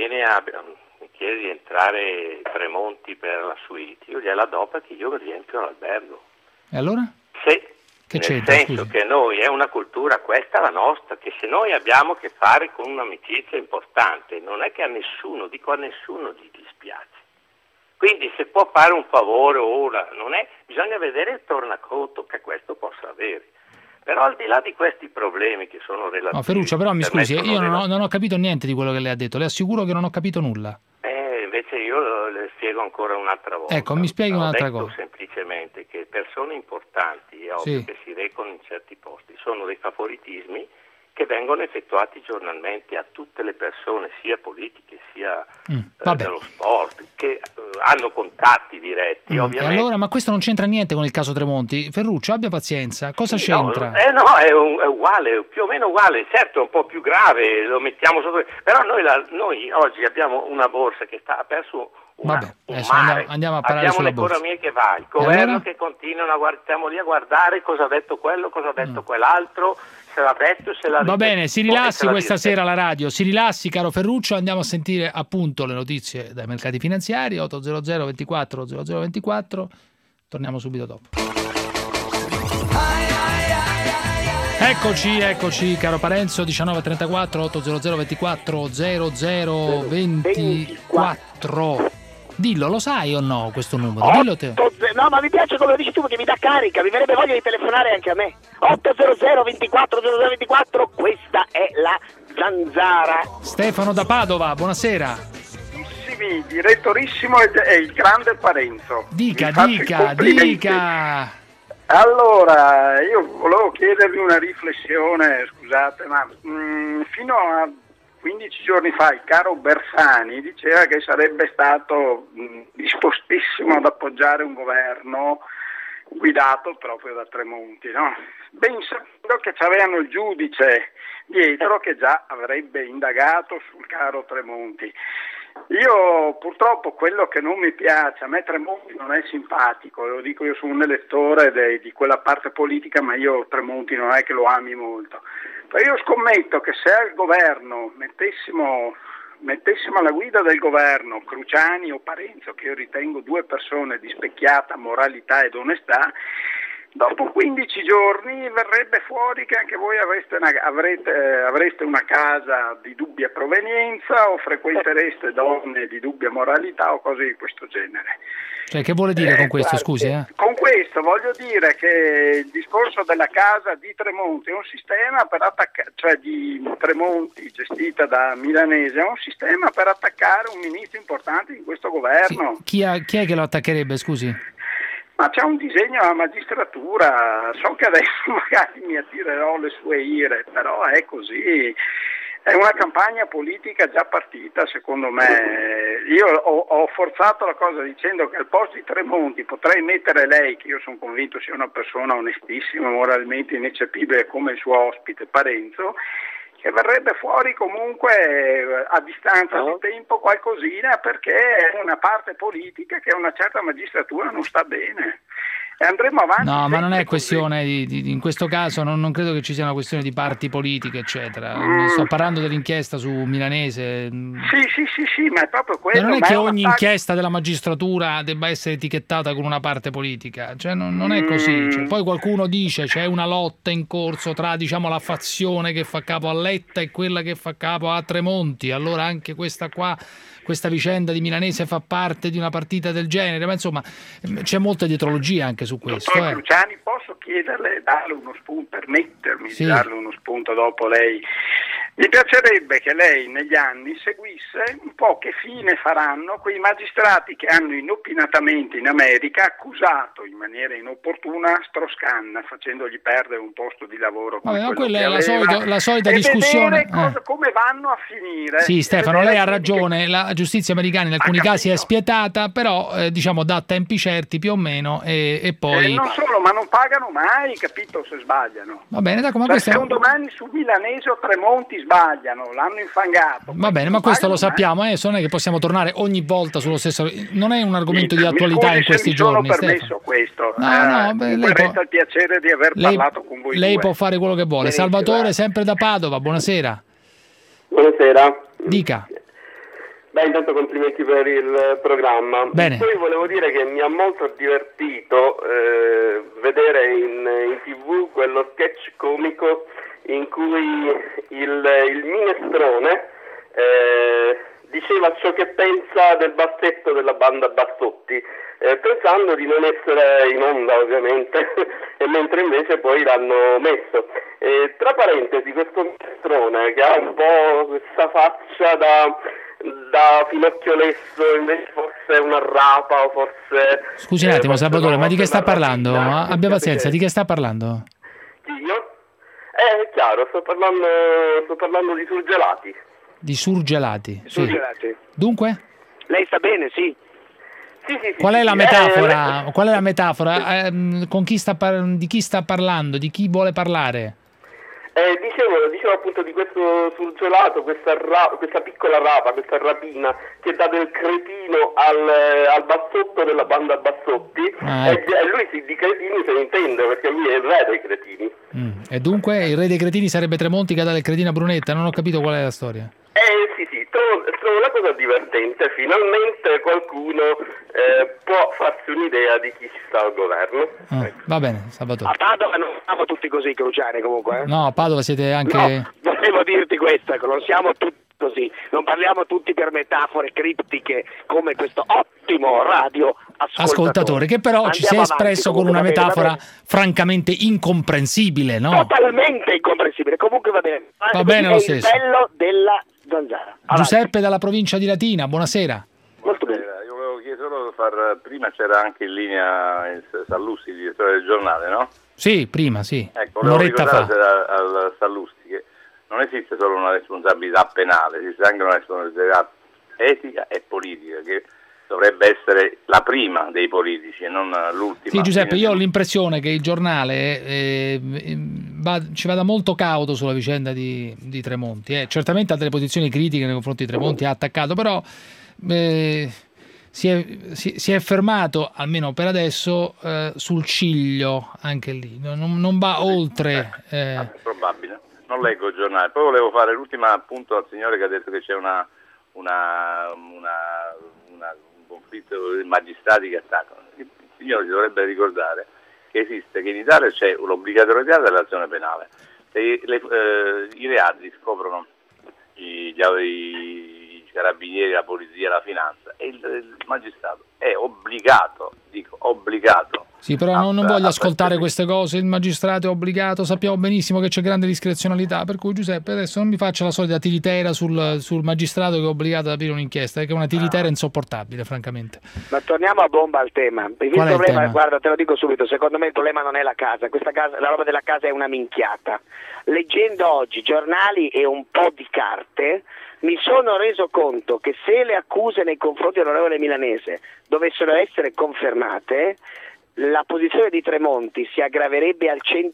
S18: chiede di entrare Tremonti per la suite, io gliela do perché io riempio l'albergo.
S3: E allora? Che
S18: Nel
S3: c'entra?
S18: senso che noi è una cultura, questa la nostra, che se noi abbiamo a che fare con un'amicizia importante, non è che a nessuno gli dispiace. Quindi se può fare un favore ora, bisogna vedere il tornaconto che questo possa avere. Però al di là di questi problemi che sono relativi...
S3: No, Ferruccio, però mi scusi, io non ho capito niente di quello che lei ha detto, le assicuro che non ho capito nulla.
S18: Invece io le spiego ancora un'altra volta.
S3: Ecco, mi spieghi un'altra cosa.
S18: Ho detto semplicemente che persone importanti, è ovvio che si recano in certi posti, sono dei favoritismi che vengono effettuati giornalmente a tutte le persone, sia politiche sia dello sport, che hanno contatti diretti, ovviamente.
S3: E allora, ma questo non c'entra niente con il caso Tremonti? Ferruccio, abbia pazienza, cosa c'entra?
S18: No, è uguale, più o meno uguale, certo è un po' più grave, lo mettiamo sotto, però noi oggi abbiamo una borsa che ha perso
S3: Vabbè, adesso andiamo a parlare sulla borsa.
S18: Abbiamo l'economia che va, il governo che continua, stiamo lì a guardare cosa ha detto quello, cosa ha detto quell'altro, se l'ha detto, se l'ha ripetuto.
S3: Va bene, si rilassi questa sera alla radio, si rilassi caro Ferruccio, andiamo a sentire appunto le notizie dai mercati finanziari, 800 24 0024, torniamo subito dopo. Eccoci caro Parenzo, 19:34, 800 24 0024. Dillo, lo sai o no questo numero? Dillo te.
S11: No, ma mi piace come lo dici tu perché mi dà carica, mi verrebbe voglia di telefonare anche a me. 800 24 0024, questa è la Zanzara.
S3: Stefano da Padova, buonasera.
S19: Direttorissimo è il grande Parenzo.
S3: Dica.
S19: Allora, io volevo chiedervi una riflessione, scusate, ma fino a 15 giorni fa il caro Bersani diceva che sarebbe stato dispostissimo ad appoggiare un governo guidato proprio da Tremonti, no? Ben sapendo che c'avevano il giudice dietro che già avrebbe indagato sul caro Tremonti. Io purtroppo quello che non mi piace, a me Tremonti non è simpatico, lo dico, io sono un elettore di quella parte politica, ma io Tremonti non è che lo ami molto. Io scommetto che se al governo mettessimo mettessimo alla guida del governo Cruciani o Parenzo, che io ritengo due persone di specchiata moralità ed onestà, dopo 15 giorni verrebbe fuori che anche voi avreste una casa di dubbia provenienza o frequentereste donne di dubbia moralità o cose di questo genere.
S3: Cioè, che vuole dire con questo, scusi?
S19: Con questo voglio dire che il discorso della casa di Tremonti è un sistema per attaccare, cioè di Tremonti gestita da Milanese, è un sistema per attaccare un ministro importante di questo governo.
S3: Sì. Chi è che lo attaccherebbe, scusi?
S19: Ma c'è un disegno alla magistratura, so che adesso magari mi attirerò le sue ire, però è così. È una campagna politica già partita, secondo me. Io ho forzato la cosa dicendo che al posto di Tremonti potrei mettere lei, che io sono convinto sia una persona onestissima, moralmente ineccepibile come il suo ospite Parenzo, che verrebbe fuori comunque a distanza di tempo qualcosina, perché è una parte politica che a una certa magistratura non sta bene. E andremo avanti.
S3: No, ma non è questione in questo caso non credo che ci sia una questione di parti politiche, eccetera. Sto parlando dell'inchiesta su Milanese.
S19: Sì, ma è proprio quello.
S3: Non è che ogni inchiesta della magistratura debba essere etichettata con una parte politica, cioè non è così. Cioè, poi qualcuno dice c'è una lotta in corso tra, diciamo, la fazione che fa capo a Letta e quella che fa capo a Tremonti, allora anche questa vicenda di Milanese fa parte di una partita del genere, ma insomma c'è molta dietrologia anche su questo.
S19: Dottor Cruciani, posso chiederle, darle uno spunto, permettermi di darle uno spunto dopo lei? Mi piacerebbe che lei negli anni seguisse un po' che fine faranno quei magistrati che hanno inopinatamente in America accusato in maniera inopportuna Strauss-Kahn, facendogli perdere un posto di lavoro.
S3: Vabbè, ma quella è la solita discussione.
S19: Come vanno a finire.
S3: Sì, Stefano, lei ha ragione, la giustizia americana in alcuni casi è spietata, però diciamo dà tempi certi più o meno e poi...
S19: non solo, ma non pagano mai, capito, se sbagliano.
S3: Va bene, ma questo...
S19: Se un domani su Milanese o Tremonti sbagliano, l'hanno infangato.
S3: Va bene, ma questo lo sappiamo, adesso non è che possiamo tornare ogni volta sullo stesso... Non è un argomento di attualità in questi giorni,
S19: Stefano. Mi sono permesso questo.
S3: Lei
S19: resta il piacere di aver parlato con voi.
S3: Lei può fare quello che vuole. Benissimo, Salvatore, sempre da Padova, buonasera.
S20: Buonasera.
S3: Dica.
S20: Beh, intanto complimenti per il programma.
S3: Bene.
S20: Poi volevo dire che mi ha molto divertito vedere in TV quello sketch comico in cui il minestrone diceva ciò che pensa del bassetto della banda Bassotti, pensando di non essere in onda ovviamente, e mentre invece poi l'hanno messo. Tra parentesi, questo minestrone che ha un po' questa faccia da Pinocchio Lesso, invece forse è una rapa o forse...
S3: Scusi un attimo, Salvatore, ma di che sta parlando? Abbia pazienza, di che sta parlando?
S20: Io? È chiaro, sto parlando di surgelati.
S3: Di surgelati?
S11: Surgelati.
S3: Sì. Dunque?
S11: Lei sta bene, sì.
S20: Sì.
S3: Qual è la metafora? Qual è la metafora? Con chi di chi sta parlando? Di chi vuole parlare?
S20: Dicevo appunto di questo surgelato, questa piccola rapa, questa rapina che dà del cretino al bassotto della banda Bassotti, e lui di cretini se ne intende, perché lui è il re dei cretini.
S3: E dunque il re dei cretini sarebbe Tremonti che dà del cretino a Brunetta? Non ho capito qual è la storia.
S20: Sì, trovo la cosa divertente, finalmente qualcuno può farsi un'idea di chi ci sta al governo.
S3: Va bene, Salvatore.
S11: A Padova non siamo tutti così, Cruciani, comunque.
S3: No, a Padova siete anche...
S11: No, volevo dirti questo, non siamo tutti così, non parliamo tutti per metafore criptiche come questo ottimo radio ascoltatore
S3: che però ci si è espresso con una metafora francamente incomprensibile, no?
S11: Totalmente incomprensibile, comunque va bene.
S3: Va bene lo stesso.
S11: Il bello della zanzara.
S3: Giuseppe dalla provincia di Latina, buonasera.
S11: Molto bene.
S9: Io volevo chiedere solo prima c'era anche in linea il Sallusti, direttore del giornale, no?
S3: Sì, prima, sì.
S9: Ecco,
S3: un'oretta fa.
S9: Al Sallusti che non esiste solo una responsabilità penale, esiste anche una responsabilità etica e politica che dovrebbe essere la prima dei politici e non l'ultima.
S3: Sì, Giuseppe, io ho l'impressione che il giornale ci vada molto cauto sulla vicenda di Tremonti. Certamente ha delle posizioni critiche nei confronti di Tremonti, ha attaccato, però si è fermato, almeno per adesso, sul ciglio anche lì. Non va oltre.
S9: Probabile. Non leggo il giornale. Poi volevo fare l'ultimo appunto al signore che ha detto che c'è una
S21: un conflitto di magistrati che attaccano. Il signore ci dovrebbe ricordare che in Italia c'è l'obbligatorietà dell'azione penale. Se i reati li scoprono i carabinieri, la polizia, la finanza, e il magistrato è obbligato.
S3: Sì, però non voglio ascoltare queste cose, il magistrato è obbligato, sappiamo benissimo che c'è grande discrezionalità, per cui Giuseppe adesso non mi faccia la solita tiritera sul magistrato che è obbligato ad aprire un'inchiesta, che è una tiritera insopportabile, francamente.
S11: Ma torniamo a bomba al tema. Il problema,
S3: tema?
S11: guarda, te lo dico subito, secondo me il problema non è la casa, la roba della casa è una minchiata. Leggendo oggi giornali e un po' di carte, mi sono reso conto che se le accuse nei confronti dell'onorevole Milanese dovessero essere confermate, la posizione di Tremonti si aggraverebbe al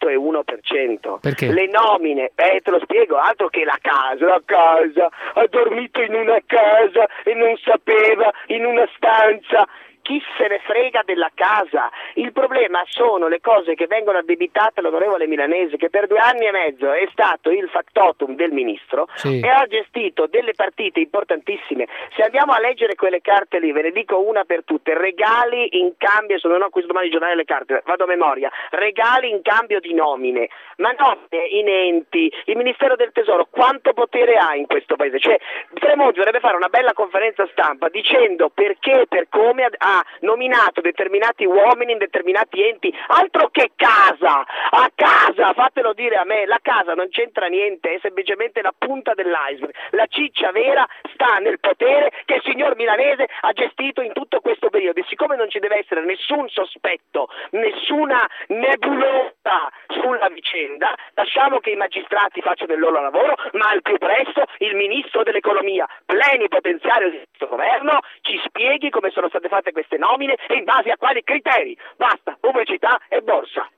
S11: 101%.
S3: Perché?
S11: Le nomine, te lo spiego, altro che la casa, ha dormito in una casa e non sapeva, in una stanza. Chi se ne frega della casa? Il problema sono le cose che vengono addebitate all'onorevole Milanese, che per 2 anni e mezzo è stato il factotum del ministro e ha gestito delle partite importantissime. Se andiamo a leggere quelle carte lì, ve ne dico una per tutte: regali in cambio, se non ho questo domani il giornale le carte, vado a memoria, regali in cambio di nomine, ma nomine in enti, il Ministero del Tesoro, quanto potere ha in questo paese? Cioè, Tremonti dovrebbe fare una bella conferenza stampa dicendo perché e per come ha nominato determinati uomini in determinati enti. Altro che casa, a casa, fatelo dire a me, la casa non c'entra niente, è semplicemente la punta dell'iceberg. La ciccia vera sta nel potere che il signor Milanese ha gestito in tutto questo periodo, e siccome non ci deve essere nessun sospetto, nessuna nebulosa sulla vicenda, lasciamo che i magistrati facciano il loro lavoro, ma al più presto il ministro dell'economia, plenipotenziario di questo governo, ci spieghi come sono state fatte queste nomine e in base a quali criteri. Basta, pubblicità e borsa.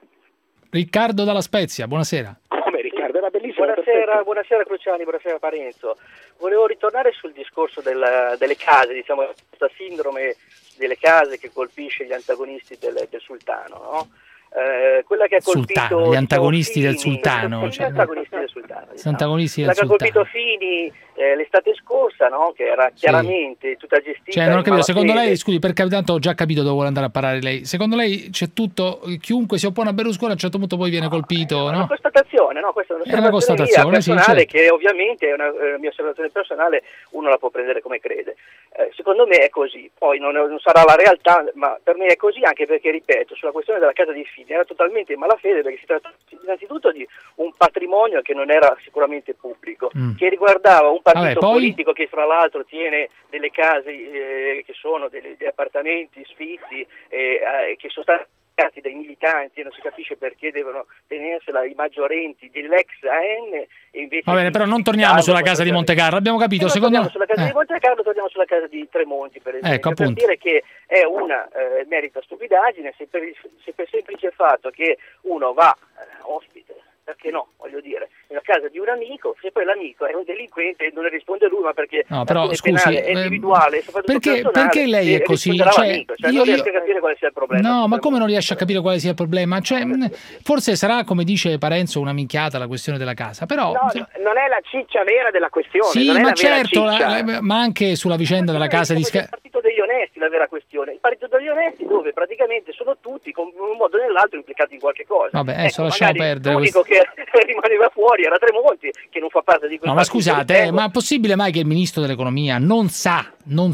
S3: Riccardo dalla Spezia, buonasera.
S11: Come Riccardo? Era bellissimo.
S22: Buonasera Cruciani, buonasera Parenzo. Volevo ritornare sul discorso delle case, diciamo, questa sindrome delle case che colpisce gli antagonisti del sultano, no? Quella che ha colpito
S3: gli antagonisti del sultano,
S22: gli antagonisti del sultano, diciamo.
S3: Antagonisti del
S22: Quella che ha colpito Fini l'estate scorsa, no? Che era chiaramente tutta gestita.
S3: Cioè, non ho capito, secondo lei, scusi, perché tanto ho già capito dove vuole andare a parare lei. Secondo lei c'è tutto, chiunque si oppone a Berlusconi a un certo punto poi viene colpito, no?
S22: È una constatazione, no? Questa è una constatazione personale, sì, certo. Che ovviamente è una mia osservazione personale, uno la può prendere come crede. Secondo me è così, poi non sarà la realtà, ma per me è così, anche perché, ripeto, sulla questione della casa di Fini era totalmente in malafede, perché si tratta innanzitutto di un patrimonio che non era sicuramente pubblico, che riguardava un partito politico che fra l'altro tiene delle case che sono degli appartamenti sfitti che sono stati dai militanti, e non si capisce perché devono tenersela i maggiorenti dell'ex AN, e invece
S3: va bene, però non torniamo sulla casa di Montecarlo, abbiamo capito, secondo me
S22: sulla casa di Montecarlo, torniamo sulla casa di Tremonti, per esempio, per dire che è una merita stupidaggine, se per semplice fatto che uno va ospite, perché no, voglio dire, nella casa di un amico, se poi l'amico è un delinquente e non ne risponde lui, ma perché
S3: no, però scusi,
S22: è individuale,
S3: perché lei è così? Cioè,
S22: non riesco a capire quale sia il problema.
S3: No, ma come non riesce a capire quale sia il problema? Cioè, forse sarà, come dice Parenzo, una minchiata la questione della casa, però
S11: no, non è la ciccia vera della questione.
S3: Sì,
S11: non è
S3: ma certo, ma anche sulla vicenda della casa di
S22: il partito degli onesti, la vera questione. Il partito degli onesti, dove praticamente sono tutti con un modo o nell'altro implicati in qualche cosa.
S3: Vabbè, adesso lasciamo perdere.
S22: L'unico che rimaneva fuori era Tremonti, che non fa parte di questo.
S3: No, ma scusate, ma è possibile mai che il ministro dell'economia non sa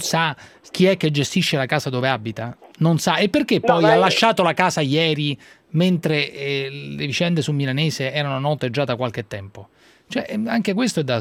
S3: chi è che gestisce la casa dove abita? Non sa. E perché poi ha lasciato la casa ieri mentre le vicende su Milanese erano note già da qualche tempo? Cioè, anche questo è da...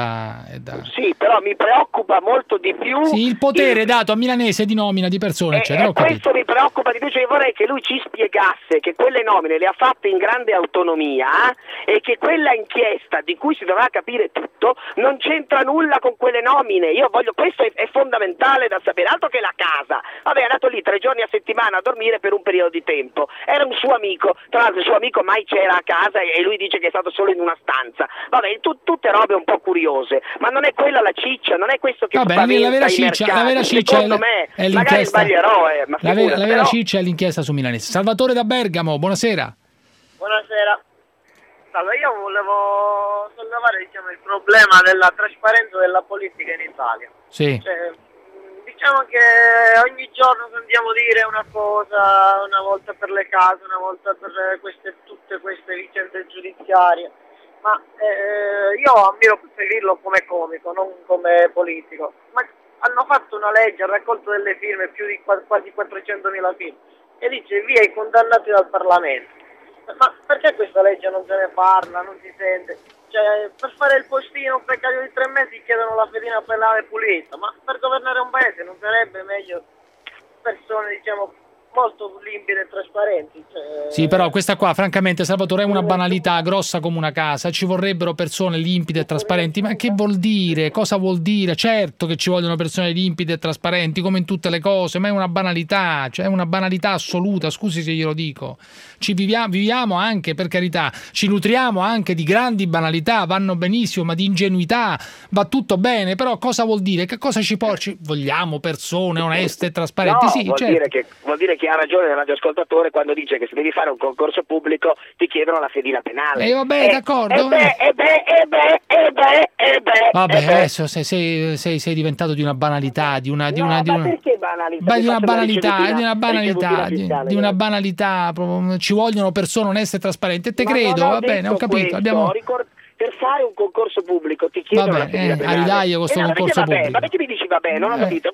S11: Sì, però mi preoccupa molto di più...
S3: Sì, il potere dato a Milanese di nomina di persone, eccetera.
S11: Questo mi preoccupa di più, cioè vorrei che lui ci spiegasse che quelle nomine le ha fatte in grande autonomia e che quella inchiesta, di cui si dovrà capire tutto, non c'entra nulla con quelle nomine. Questo è fondamentale da sapere, altro che la casa. Vabbè, è andato lì 3 giorni a settimana a dormire per un periodo di tempo. Era un suo amico, tra l'altro il suo amico mai c'era a casa e lui dice che è stato solo in una stanza. Vabbè, tutte robe un po' curiose, ma non è quella la ciccia, non è questo che spaventa
S3: la vera ciccia
S11: secondo me,
S3: è
S11: magari sbaglierò, ma
S3: la vera ciccia è l'inchiesta su Milanese. Salvatore da Bergamo, buonasera.
S23: Buonasera.
S2: Salve, io volevo sollevare il problema della trasparenza della politica in Italia.
S3: Sì.
S2: Diciamo che ogni giorno sentiamo dire una cosa, una volta per le case, una volta per tutte queste vicende giudiziarie, ma io ammiro Grillo come comico, non come politico, ma hanno fatto una legge, hanno raccolto delle firme, più di quasi 400.000 firme, e dice via i condannati dal Parlamento. Ma perché questa legge non se ne parla, non si sente? Cioè, per fare il postino un precario di 3 mesi chiedono la fedina penale pulita, ma per governare un paese non sarebbe meglio persone, diciamo, molto limpide e trasparenti?
S3: Sì, però questa qua, francamente, Salvatore, è una banalità grossa come una casa. Ci vorrebbero persone limpide e trasparenti. Ma che vuol dire? Cosa vuol dire? Certo che ci vogliono persone limpide e trasparenti, come in tutte le cose, ma è una banalità, cioè è una banalità assoluta, scusi se glielo dico. Viviamo anche, per carità, ci nutriamo anche di grandi banalità, vanno benissimo, ma di ingenuità va tutto bene, però cosa vuol dire? Che cosa ci porci? Vogliamo persone oneste e trasparenti?
S11: No,
S3: sì,
S11: vuol dire che ha ragione il radioascoltatore quando dice che se devi fare un concorso pubblico ti chiedono la fedina penale.
S3: Vabbè, d'accordo. Vabbè, adesso sei diventato di una banalità, di una
S11: perché banalità?
S3: Di una banalità, proprio, ci vogliono persone oneste e trasparenti. E te credo, va bene, ho capito.
S11: Per fare un concorso pubblico ti chiedono la fedina penale.
S3: Aridaia questo concorso pubblico.
S11: Ma perché mi dici vabbè? Non ho capito.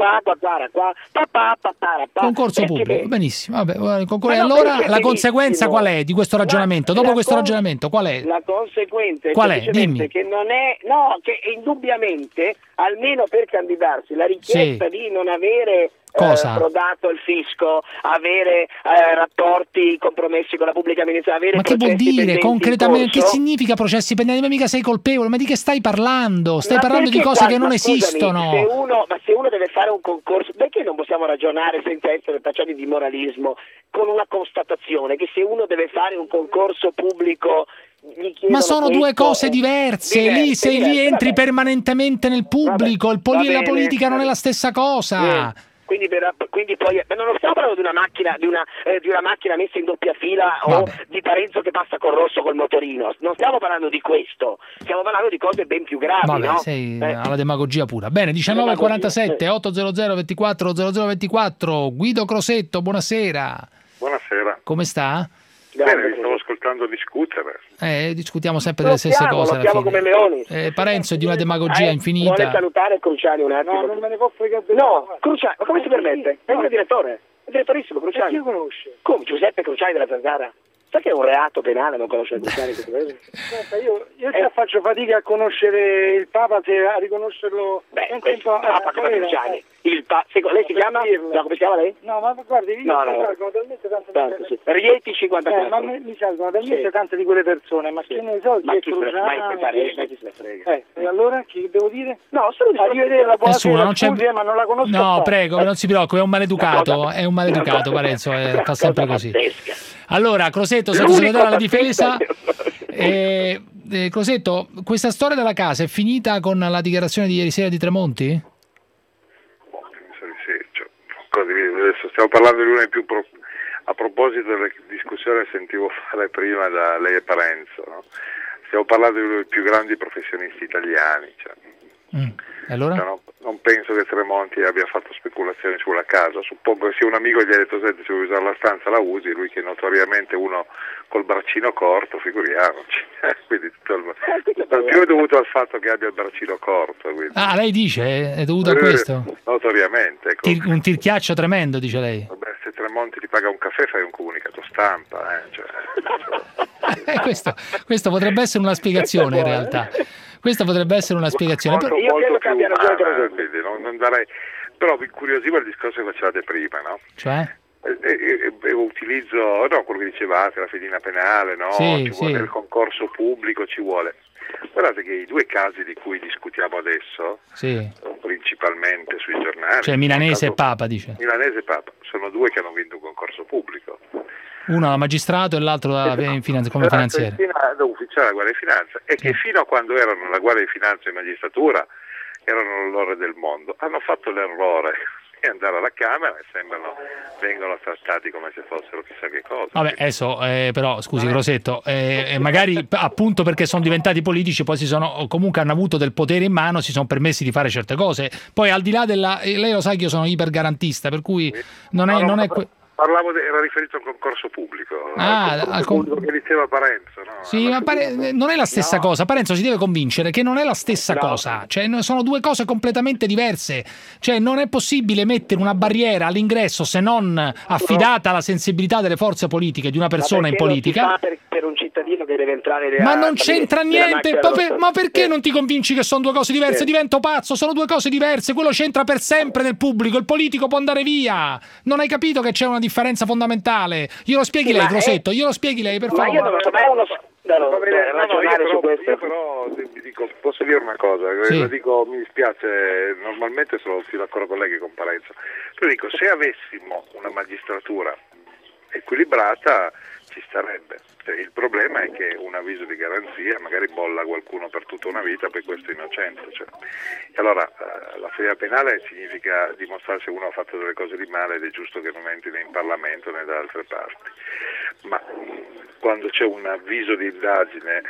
S3: Concorso pubblico, benissimo. Vabbè, allora la conseguenza qual è di questo ragionamento? Dopo questo ragionamento qual è?
S11: La conseguenza è
S3: qual è? Dimmi.
S11: Che non è che indubbiamente, almeno per candidarsi, la richiesta di non avere prodato il fisco, avere rapporti compromessi con la pubblica amministrazione, avere
S3: ma che vuol dire concretamente? Che significa processi pendenti? Ma mica sei colpevole, ma di che stai parlando? Stai parlando di cose che non esistono.
S11: Se uno deve fare un concorso, perché non possiamo ragionare senza essere tacciati di moralismo con una constatazione che se uno deve fare un concorso pubblico
S3: ma sono due cose diverse. Lì entri permanentemente nel pubblico, la politica non è la stessa cosa.
S11: Quindi poi non stiamo parlando di una macchina di una macchina messa in doppia fila o di Parenzo che passa col rosso col motorino, non stiamo parlando di questo, stiamo parlando di cose ben più gravi.
S3: Sei alla demagogia pura. Bene, 19:47 800 24 0024. Guido Crosetto, buonasera.
S4: Buonasera.
S3: Come sta?
S4: Bene, vi stavo ascoltando discutere.
S3: Discutiamo sempre delle stesse cose.
S11: Lo siamo come leoni.
S3: Parenzo è di una demagogia infinita.
S11: Vuole salutare Cruciani un attimo?
S2: No, non me ne può fregare.
S11: No, Cruciani, ma come si permette? È il direttore, è direttorissimo Cruciani.
S2: Chi lo conosce?
S11: Come? Giuseppe Cruciani della Zanzara? Sai che è un reato penale non conoscere Cruciani?
S2: Io già faccio fatica a conoscere il Papa, a riconoscerlo.
S11: Papa come Cruciani. Lei si chiama? No, come si chiama lei?
S2: No, ma guardi, io salgono talmente tante
S11: Rieti 54.
S2: ma mi salgono talmente tante di quelle persone, ma che ne so, chi è Cruciani?
S11: Ma chi se ne frega?
S2: E allora chi devo dire?
S11: No, solo
S2: arrivederci la buonasera, scusi, ma non la conosco.
S3: No, prego, non si preoccupi, è un maleducato, Parenzo, fa sempre così. Allora, Crosetto, sottosegretario alla difesa. Crosetto, questa storia della casa è finita con la dichiarazione di ieri sera di Tremonti?
S4: Adesso stiamo parlando di una dei più a proposito della discussione che sentivo fare prima da lei e Parenzo, no? Stiamo parlando di uno dei più grandi professionisti italiani.
S3: E allora?
S4: Non penso che Tremonti abbia fatto speculazioni sulla casa. Suppongo che sia un amico che gli ha detto: senti, se vuoi usare la stanza la usi. Lui che è notoriamente uno col braccino corto, figuriamoci. Quindi tutto il più è dovuto al fatto che abbia il braccino corto. Quindi.
S3: Ah, lei dice è dovuto a questo?
S4: Notoriamente. Ecco.
S3: Un tirchiaccio tremendo, dice lei.
S4: Vabbè, se Tremonti ti paga un caffè fai un comunicato stampa.
S3: Questo potrebbe essere una spiegazione in realtà. Questa potrebbe essere una spiegazione.
S11: Io credo che abbia ragione.
S4: Non darei, però mi incuriosiva il discorso che facevate prima, no?
S3: Cioè?
S4: Utilizzo, quello che dicevate, la fedina penale, no? Ci vuole il concorso pubblico, ci vuole. Guardate che i due casi di cui discutiamo adesso, principalmente sui giornali,
S3: cioè Milanese e Papa, dice.
S4: Milanese e Papa, sono due che hanno vinto un concorso pubblico.
S3: Uno da magistrato e l'altro come finanziere.
S4: Da ufficiale della Guardia di Finanza, e che fino a quando erano la Guardia di Finanza e magistratura erano l'orrore del mondo. Hanno fatto l'errore andare alla Camera e vengono trattati come se fossero chissà che cosa.
S3: Vabbè, adesso però scusi Crosetto, magari appunto perché sono diventati politici, poi comunque hanno avuto del potere in mano, si sono permessi di fare certe cose. Poi al di là lei lo sa che io sono ipergarantista, per cui non è
S4: Parlavo, era riferito al concorso pubblico, pubblico che diceva Parenzo. No?
S3: Sì, ma non è la stessa cosa. Parenzo si deve convincere che non è la stessa cosa. Cioè, sono due cose completamente diverse. Cioè, non è possibile mettere una barriera all'ingresso se non affidata alla sensibilità delle forze politiche di una persona in politica.
S11: Non si fa per un cittadino che deve entrare
S3: ma non c'entra niente. Ma perché non ti convinci che sono due cose diverse? Divento pazzo, sono due cose diverse. Quello c'entra per sempre nel pubblico, il politico può andare via. Non hai capito che c'è una differenza fondamentale? Glielo spieghi lei, Crosetto, glielo spieghi lei, per favore.
S4: Io però vi dico, posso dire una cosa,
S3: sì.
S4: Dico, mi dispiace, normalmente sono più d'accordo con lei che con Parenzo, però dico, se avessimo una magistratura equilibrata ci starebbe. Il problema è che un avviso di garanzia magari bolla qualcuno per tutta una vita, poi questo è innocente. E allora la fede penale significa dimostrare se uno ha fatto delle cose di male ed è giusto che non entri né in Parlamento né da altre parti. Ma quando c'è un avviso di indagine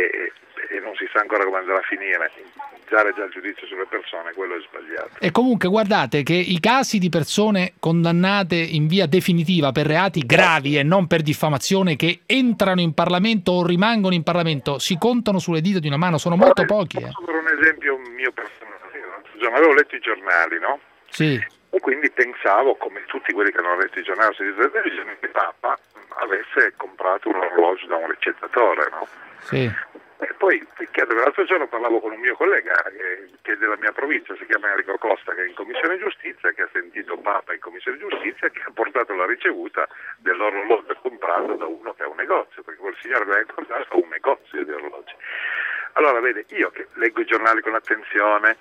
S4: e non si sa ancora come andrà a finire, dare già il giudizio sulle persone, quello è sbagliato.
S3: E comunque guardate che i casi di persone condannate in via definitiva per reati gravi e non per diffamazione che entrano in Parlamento o rimangono in Parlamento si contano sulle dita di una mano, sono molto pochi.
S4: Posso fare un esempio mio personale? Avevo letto i giornali, no?
S3: Sì.
S4: E quindi pensavo, come tutti quelli che hanno letto i giornali su televisione, che Papa avesse comprato un orologio da un riccettatore, no?
S3: Sì.
S4: E poi l'altro giorno parlavo con un mio collega che è della mia provincia, si chiama Enrico Costa, che è in Commissione Giustizia, che ha sentito Papa in Commissione Giustizia, che ha portato la ricevuta dell'orologio comprato da uno che ha un negozio, perché quel signore che l'ha comprato ha un negozio di orologi. Allora, vede, io che leggo i giornali con attenzione,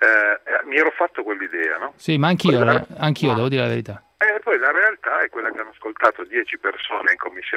S4: mi ero fatto quell'idea, no?
S3: Sì, ma anch'io devo dire la verità.
S4: E poi la realtà è quella che hanno ascoltato 10 persone in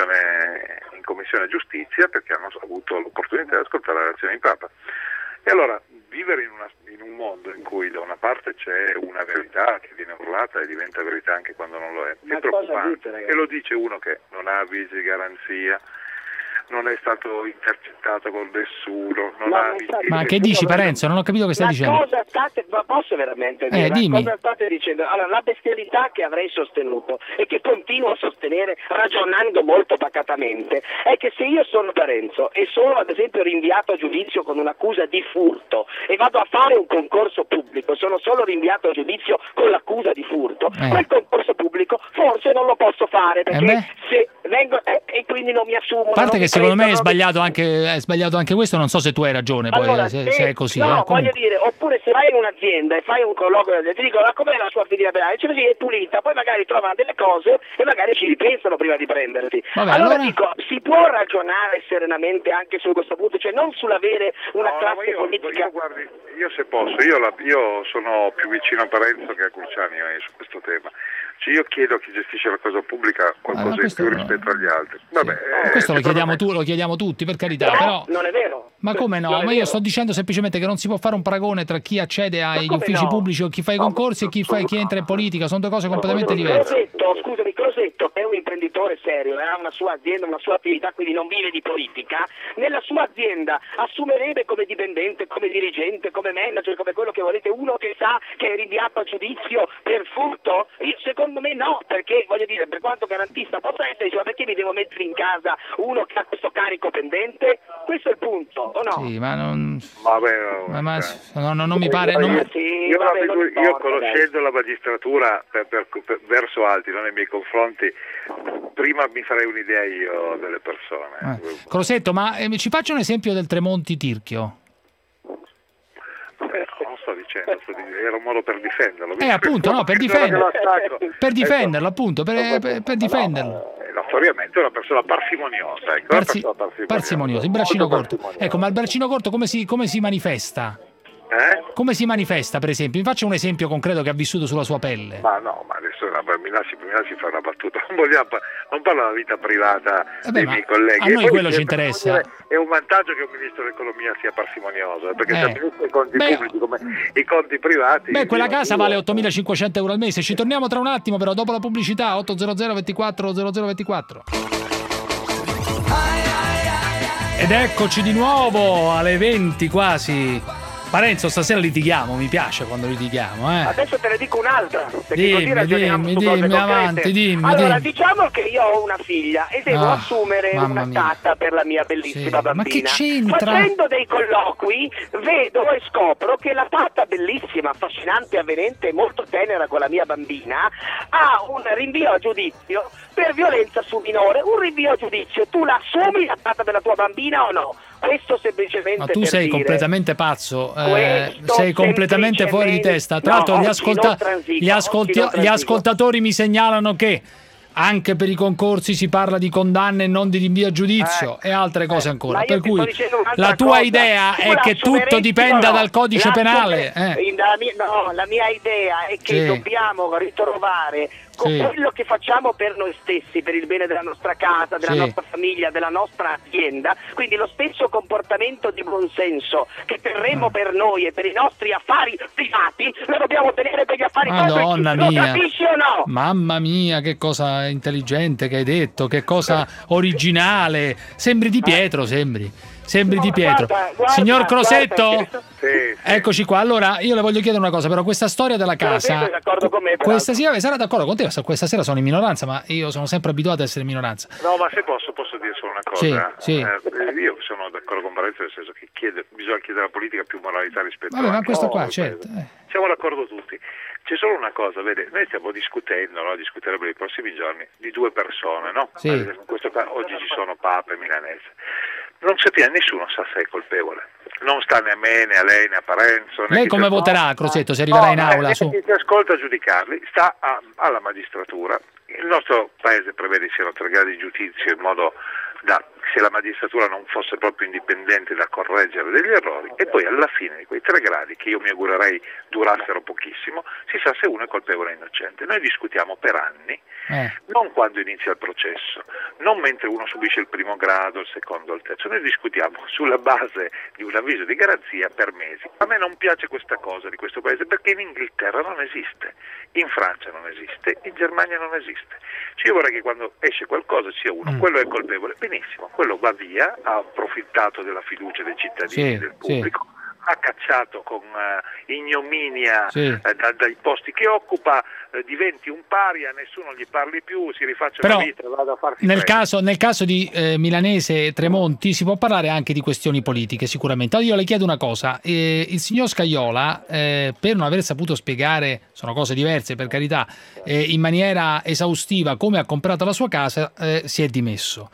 S4: commissione giustizia, perché hanno avuto l'opportunità di ascoltare la relazione di Papa. E allora vivere in un mondo in cui da una parte c'è una verità che viene urlata e diventa verità anche quando non lo è preoccupante. E lo dice uno che non ha avvisi di garanzia, non è stato intercettato con nessuno,
S3: ma che dici, Parenzo? Non ho capito che stai dicendo.
S11: Posso veramente dire?
S3: Dimmi.
S11: Cosa state dicendo? Allora, la bestialità che avrei sostenuto e che continuo a sostenere ragionando molto pacatamente è che se io sono Parenzo e sono ad esempio rinviato a giudizio con un'accusa di furto e vado a fare un concorso pubblico, sono solo rinviato a giudizio con l'accusa di furto, quel concorso pubblico forse non lo posso fare perché se vengo e quindi non mi assumo.
S3: A parte che secondo me è sbagliato anche questo, non so se tu hai ragione, poi
S11: allora,
S3: se è così.
S11: No, voglio dire, oppure se vai in un'azienda e fai un colloquio ti dico com'è la sua filiera penale, cioè così è pulita, poi magari trovano delle cose e magari ci ripensano prima di prenderti.
S3: Vabbè,
S11: allora dico, si può ragionare serenamente anche su questo punto, cioè non sull'avere una classe politica.
S4: Guardi, io se posso, io sono più vicino a Parenzo che a Cruciani su questo tema. Cioè io chiedo a chi gestisce la cosa pubblica qualcosa in più rispetto agli altri. Vabbè,
S3: questo lo chiediamo tutti, per carità, però
S11: non è vero.
S3: Ma come no? Ma io sto dicendo semplicemente che non si può fare un paragone tra chi accede agli uffici pubblici o chi fa i concorsi e chi entra in politica, sono due cose completamente diverse.
S11: Crosetto è un imprenditore serio, ha una sua azienda, una sua attività, quindi non vive di politica. Nella sua azienda assumerebbe come dipendente, come dirigente, come manager, come quello che volete, uno che sa che è rinviato a giudizio per furto? Secondo me no, perché voglio dire, per quanto garantista possa essere, ma perché mi devo mettere in casa uno che ha questo carico pendente? Questo è il punto, o no?
S3: Sì, ma non...
S4: non
S3: mi pare...
S4: Io conoscendo la magistratura verso altri, non nei miei confronti, prima mi farei un'idea io delle persone.
S3: Crosetto, ma ci faccio un esempio del Tremonti Tirchio?
S4: Non sto dicendo, era un modo per difenderlo.
S3: Appunto, no, per difenderlo. Per difenderlo, appunto, per difenderlo.
S4: Notoriamente è una persona parsimoniosa.
S3: Parsimoniosa, il braccino corto. Ecco, ma il braccino corto come si manifesta? Come si manifesta, per esempio? Mi faccia un esempio concreto che ha vissuto sulla sua pelle.
S4: Ma no, ma adesso mi lasci fare una battuta. Non parlo della vita privata dei miei colleghi.
S3: A noi quello ci interessa.
S4: È un vantaggio che un ministro dell'economia sia parsimonioso, perché se amministra i conti pubblici come i conti privati...
S3: Quella casa vale 8.500 euro al mese. Ci torniamo tra un attimo, però, dopo la pubblicità. 800 24 0024. Ed eccoci di nuovo alle 20 quasi. Parenzo, stasera litighiamo, mi piace quando litighiamo.
S11: Adesso te ne dico un'altra.
S3: Dimmi, avanti.
S11: Allora, diciamo che io ho una figlia e devo assumere una tata per la mia bellissima bambina.
S3: Ma che c'entra?
S11: Facendo dei colloqui vedo e scopro che la tata bellissima, affascinante, avvenente e molto tenera con la mia bambina ha un rinvio a giudizio per violenza su minore. Un rinvio a giudizio, tu la assumi la tata della tua bambina o no? Questo semplicemente.
S3: Ma tu sei completamente pazzo, sei completamente fuori di testa. Tra l'altro gli ascoltatori mi segnalano che anche per i concorsi si parla di condanne e non di rinvio a giudizio e altre cose ancora. Per cui la tua idea è che tutto dipenda dal codice penale.
S11: La mia idea è che dobbiamo ritrovare con quello che facciamo per noi stessi, per il bene della nostra casa, della nostra famiglia, della nostra azienda, quindi lo stesso comportamento di buonsenso che terremo per noi e per i nostri affari privati lo dobbiamo tenere per gli affari pubblici.
S3: Madonna
S11: Lo
S3: mia,
S11: capisci o no?
S3: mamma mia, che cosa intelligente che hai detto, che cosa originale. Sembri Di Pietro, sembri Di Pietro. Guarda, signor Crosetto?
S4: Sì.
S3: Eccoci qua. Allora, io le voglio chiedere una cosa, però questa storia della casa. Questa sera sarà d'accordo con te, questa sera sono in minoranza, ma io sono sempre abituato ad essere in minoranza.
S4: No, ma se posso dire solo una cosa.
S3: Sì.
S4: Io sono d'accordo con Parenzo, nel senso che bisogna chiedere alla politica più moralità rispetto
S3: ma questo qua, certo.
S4: Siamo d'accordo tutti. C'è solo una cosa, vede, noi stiamo discutendo, discuteremo per i prossimi giorni, di due persone, no?
S3: Sì.
S4: In questo caso oggi ci sono Papa e Milanese. Non sappiamo, nessuno sa se è colpevole. Non sta né a me, né a lei, né a Parenzo.
S3: Lei come voterà, Crosetto, se arriverà in aula?
S4: Chi si ascolta a giudicarli sta alla magistratura. Il nostro paese prevede siano 3 gradi di giudizio in modo da, se la magistratura non fosse proprio indipendente, da correggere degli errori, e poi alla fine di quei 3 gradi, che io mi augurerei durassero pochissimo, si sa se uno è colpevole o innocente. Noi discutiamo per anni, non quando inizia il processo, non mentre uno subisce il primo grado, il secondo, il terzo. Noi discutiamo sulla base di un avviso di garanzia per mesi. A me non piace questa cosa di questo paese, perché in Inghilterra non esiste, in Francia non esiste, in Germania non esiste. Cioè io vorrei che quando esce qualcosa sia uno, quello è colpevole, benissimo, quello va via, ha approfittato della fiducia dei cittadini, del pubblico, ha cacciato con ignominia dai posti che occupa, diventi un paria, nessuno gli parli più, si rifaccia la vita, vada a farsi
S3: nel caso di Milanese e Tremonti si può parlare anche di questioni politiche, sicuramente. Io le chiedo una cosa, il signor Scajola, per non aver saputo spiegare, sono cose diverse per carità, in maniera esaustiva come ha comprato la sua casa, si è dimesso.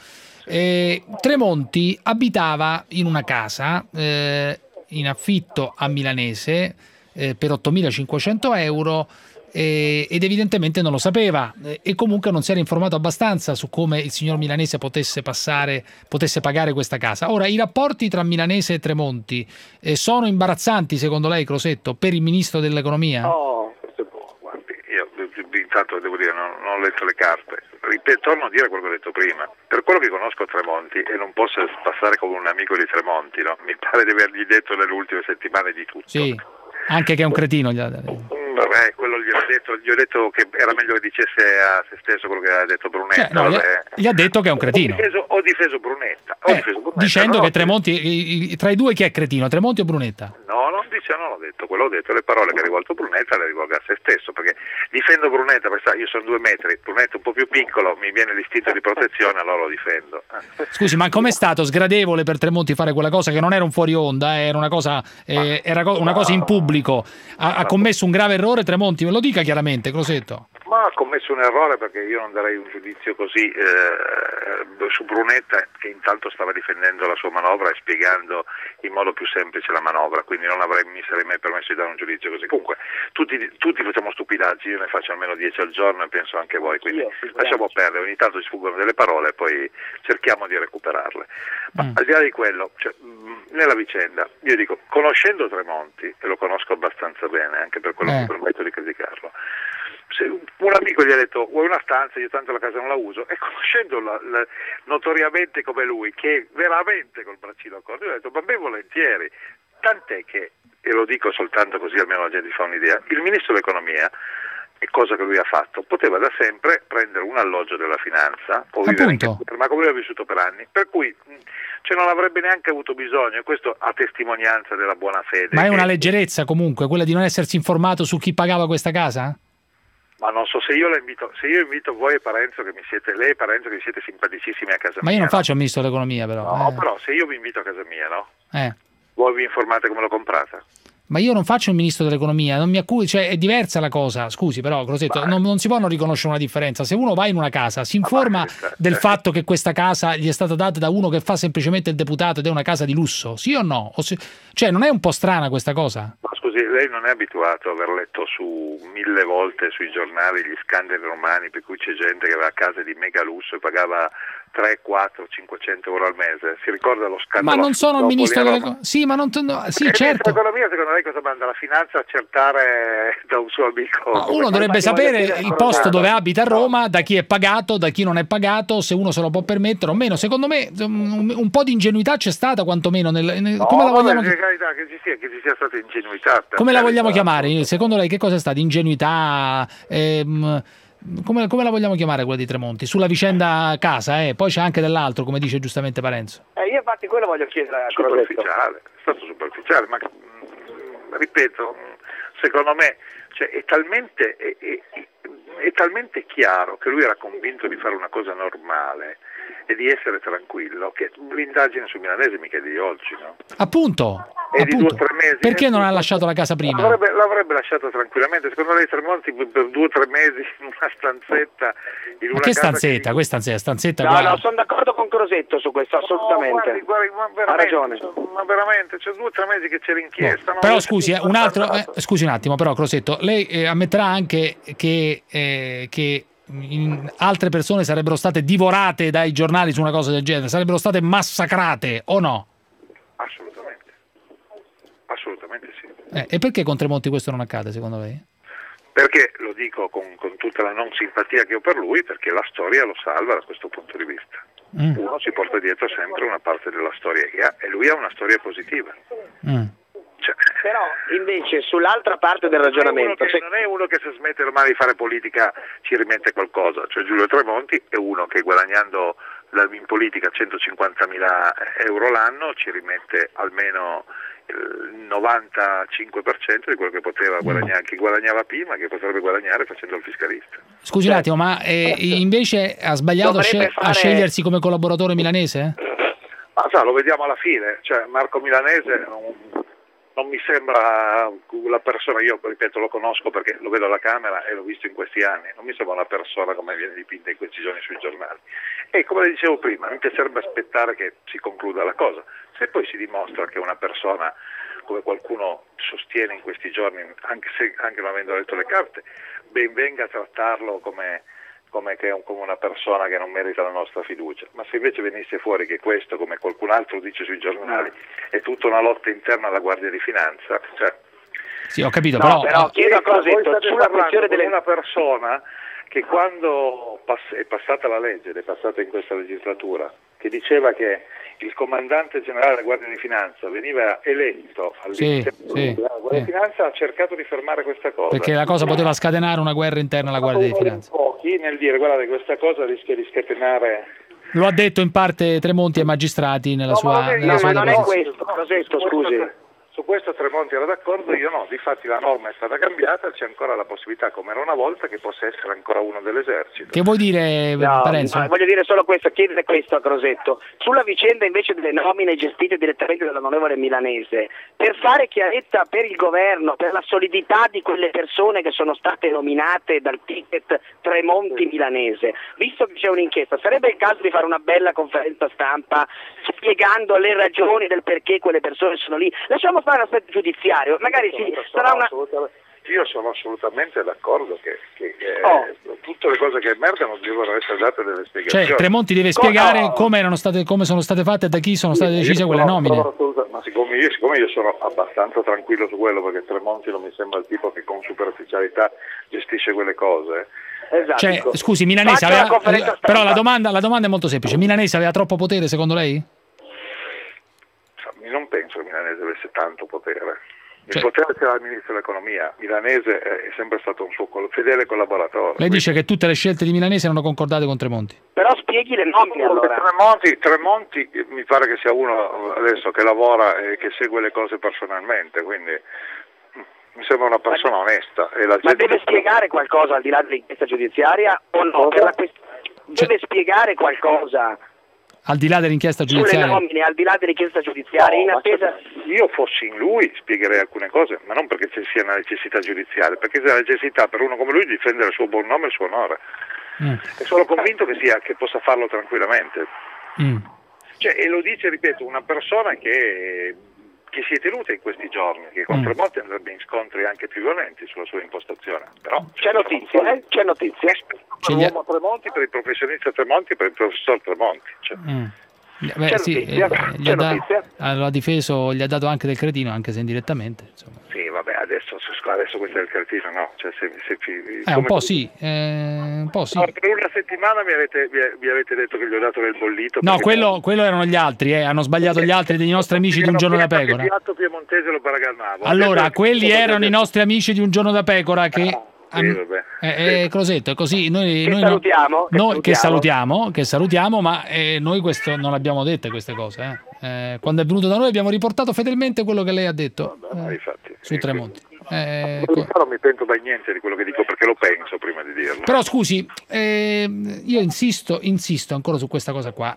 S3: Tremonti abitava in una casa in affitto a Milanese per 8.500 euro ed evidentemente non lo sapeva e comunque non si era informato abbastanza su come il signor Milanese potesse pagare questa casa. Ora, i rapporti tra Milanese e Tremonti sono imbarazzanti secondo lei, Crosetto, per il ministro dell'economia?
S4: No, guardi, io intanto devo dire non ho letto le carte. Torno a dire quello che ho detto prima. Per quello che conosco Tremonti, e non posso passare come un amico di Tremonti, no? Mi pare di avergli detto nelle ultime settimane di tutto.
S3: Sì, anche che è un cretino.
S4: Vabbè, quello gli ho detto che era meglio che dicesse a se stesso quello che aveva detto Brunetta.
S3: Gli ha detto che è un cretino.
S4: Ho difeso Brunetta.
S3: Dicendo che Tremonti, tra i due chi è cretino, Tremonti o Brunetta?
S4: No, non ho detto quello, ho detto le parole che ha rivolto Brunetta le rivolgo a se stesso, perché difendo Brunetta, perché io sono 2 metri, Brunetta un po' più piccolo, mi viene l'istinto di protezione, allora lo difendo.
S3: Scusi, ma com'è stato sgradevole per Tremonti fare quella cosa che non era un fuori onda, era una cosa in pubblico? Ha commesso un grave errore Tremonti, me lo dica chiaramente, Crosetto.
S4: Ma ha commesso nessun errore, perché io non darei un giudizio così su Brunetta, che intanto stava difendendo la sua manovra e spiegando in modo più semplice la manovra, quindi non mi sarei mai permesso di dare un giudizio così. Comunque tutti facciamo stupidaggini, io ne faccio almeno 10 al giorno e penso anche voi, quindi lasciamo perdere, ogni tanto ci sfuggono delle parole e poi cerchiamo di recuperarle. Ma al di là di quello, cioè, nella vicenda, io dico, conoscendo Tremonti, e lo conosco abbastanza bene, anche per quello che mi permetto di criticarlo, se un amico gli ha detto vuoi una stanza, io tanto la casa non la uso, e conoscendo notoriamente come lui, che è veramente col braccino corto, io ho detto ma ben volentieri, tant'è che, e lo dico soltanto così almeno la gente fa un'idea, il ministro dell'economia, e cosa che lui ha fatto, poteva da sempre prendere un alloggio della finanza o vivere ma come lui ha vissuto per anni, per cui cioè non avrebbe neanche avuto bisogno, e questo a testimonianza della buona fede.
S3: Ma è una leggerezza comunque quella di non essersi informato su chi pagava questa casa?
S4: Ma non so, se io invito voi e Parenzo, che lei e Parenzo che mi siete simpaticissimi a casa mia.
S3: Ma io non faccio il ministro dell'economia, però.
S4: No, però se io vi invito a casa mia, no? Voi vi informate come l'ho comprata?
S3: Ma io non faccio il ministro dell'economia, non mi accusi, cioè è diversa la cosa, scusi però Crosetto, non si può non riconoscere una differenza. Se uno va in una casa, si informa del fatto che questa casa gli è stata data da uno che fa semplicemente il deputato ed è una casa di lusso, sì o no? Cioè non è un po' strana questa cosa?
S4: Ma scusi, lei non è abituato a aver letto su 1000 volte sui giornali gli scandali romani per cui c'è gente che aveva case di mega lusso e pagava 3, 4, 500 euro al mese? Si ricorda lo scandalo?
S3: Ma non sono il ministro dell'economia. Sì, ma non sì, certo.
S4: L'economia, secondo lei cosa manda la finanza a accertare da un suo amico?
S3: Ma uno dovrebbe sapere il posto dove abita a Roma, da chi è pagato, da chi non è pagato, se uno se lo può permettere o meno. Secondo me un po' di ingenuità c'è stata, quantomeno come la vogliamo
S4: che ci sia stata ingenuità.
S3: Come la vogliamo chiamare? Secondo lei che cosa è stata? Ingenuità? Come la vogliamo chiamare quella di Tremonti? Sulla vicenda casa, poi c'è anche dell'altro, come dice giustamente Parenzo.
S11: Io infatti quello voglio chiedere a
S4: superficiale, è stato superficiale, ma ripeto, secondo me è talmente chiaro che lui era convinto di fare una cosa normale e di essere tranquillo, che l'indagine su Milanese mica è di oggi, no?
S3: Appunto.
S4: È di 2 o 3 mesi.
S3: Perché non ha lasciato la casa prima?
S4: L'avrebbe lasciata tranquillamente. Secondo lei Tremonti per 2 o 3 mesi in una stanzetta, in una
S3: che stanzetta? Questa stanzetta
S11: no, sono d'accordo con Crosetto su questo, assolutamente.
S4: Ha ragione. Ma veramente, c'è 2 o 3 mesi che c'è l'inchiesta.
S3: Però scusi, scusi un attimo, però Crosetto, lei ammetterà anche che altre persone sarebbero state divorate dai giornali su una cosa del genere, sarebbero state massacrate o no?
S4: Assolutamente sì.
S3: E perché con Tremonti questo non accade secondo lei?
S4: Perché, lo dico con tutta la non simpatia che ho per lui, perché la storia lo salva da questo punto di vista. Uno si porta dietro sempre una parte della storia che ha, e lui ha una storia positiva.
S11: Però invece sull'altra parte del ragionamento
S4: non è uno che se smette ormai di fare politica ci rimette qualcosa, cioè Giulio Tremonti è uno che guadagnando in politica 150.000 euro l'anno ci rimette almeno il 95% di quello che poteva guadagnare, che guadagnava prima, che potrebbe guadagnare facendo il fiscalista.
S3: Scusi un attimo, ma invece ha sbagliato a scegliersi come collaboratore milanese?
S4: Ma lo vediamo alla fine, cioè Marco Milanese non mi sembra la persona, io ripeto lo conosco perché lo vedo alla Camera e l'ho visto in questi anni, non mi sembra una persona come viene dipinta in questi giorni sui giornali. E come le dicevo prima, mi piacerebbe aspettare che si concluda la cosa. Se poi si dimostra che una persona, come qualcuno sostiene in questi giorni, anche non avendo letto le carte, ben venga a trattarlo come una persona che non merita la nostra fiducia. Ma se invece venisse fuori che questo, come qualcun altro dice sui giornali, è tutta una lotta interna alla Guardia di Finanza,
S3: sì, ho capito,
S11: però chiedo a Crosetto sulla questione delle
S4: una persona che quando è passata la legge, ed è passata in questa legislatura, che diceva che il comandante generale della Guardia di Finanza veniva eletto all'interno della Guardia di Finanza, ha cercato di fermare questa cosa.
S3: Perché la cosa poteva scatenare una guerra interna alla Guardia di Finanza.
S4: Pochi nel dire guardate questa cosa rischia di scatenare.
S3: Lo ha detto in parte Tremonti ai magistrati nella sua
S11: ma non è questo, Crosetto, scusi.
S4: Su questo Tremonti era d'accordo, io no, difatti la norma è stata cambiata, c'è ancora la possibilità, come era una volta, che possa essere ancora uno dell'esercito.
S3: Che vuoi dire, Parenzo?
S11: Voglio dire solo questo, chiedere questo a Crosetto. Sulla vicenda invece delle nomine gestite direttamente dall'onorevole Milanese, per fare chiarezza per il governo, per la solidità di quelle persone che sono state nominate dal ticket Tremonti Milanese, visto che c'è un'inchiesta, sarebbe il caso di fare una bella conferenza stampa spiegando le ragioni del perché quelle persone sono lì? Lasciamo fare l'aspetto giudiziario, magari sarà una...
S4: Io sono assolutamente d'accordo che tutte le cose che emergono devono essere date delle spiegazioni.
S3: Cioè Tremonti deve spiegare come sono state fatte e da chi sono state decise quelle nomine.
S4: Ma siccome io sono abbastanza tranquillo su quello, perché Tremonti non mi sembra il tipo che con superficialità gestisce quelle cose.
S11: Esatto.
S3: Cioè, scusi, Milanese però la domanda è molto semplice. Milanese aveva troppo potere secondo lei?
S4: Non penso che Milanese avesse tanto potere. Il potere c'era il ministro dell'economia. Milanese è sempre stato un suo fedele collaboratore.
S3: Lei dice che tutte le scelte di Milanese erano concordate con Tremonti.
S11: Però spieghi le nomine allora.
S4: Tremonti mi pare che sia uno adesso che lavora e che segue le cose personalmente, quindi mi sembra una persona onesta. E la
S11: ma deve spiegare qualcosa al di là dell'inchiesta giudiziaria o no? Deve spiegare qualcosa
S3: al di là dell'inchiesta giudiziaria.
S11: Sulle nomine, al di là dell'inchiesta giudiziaria, in attesa...
S4: Io fossi in lui spiegherei alcune cose, ma non perché ci sia una necessità giudiziaria, perché c'è la necessità per uno come lui di difendere il suo buon nome e il suo onore. E sono convinto che possa farlo tranquillamente. Cioè, e lo dice, ripeto, una persona che si è tenuta in questi giorni, che con Tremonti andrebbe in scontri anche più violenti sulla sua impostazione. Però
S11: c'è notizia, C'è notizia.
S4: Per l'uomo Tremonti, per il professionista Tremonti, per il professor Tremonti. Cioè.
S3: Beh, sì, l'ha difeso, gli ha dato anche del cretino, anche se indirettamente. Insomma.
S4: Sì, vabbè, adesso questo è il cretino, no? Cioè,
S3: un po' sì, un po' sì.
S4: Per una settimana mi avete detto che gli ho dato del bollito.
S3: No, quello erano gli altri, hanno sbagliato gli altri dei nostri amici di Un Giorno da Pecora.
S4: Il piatto piemontese lo paragonavo.
S3: Allora, quelli erano i nostri amici di Un Giorno da Pecora che... Crosetto, è così noi salutiamo, ma noi questo non abbiamo dette queste cose. Quando è venuto da noi abbiamo riportato fedelmente quello che lei ha detto su Tremonti.
S4: Non mi pento mai niente di quello che dico, perché lo penso prima di dirlo.
S3: Però scusi, io insisto ancora su questa cosa qua.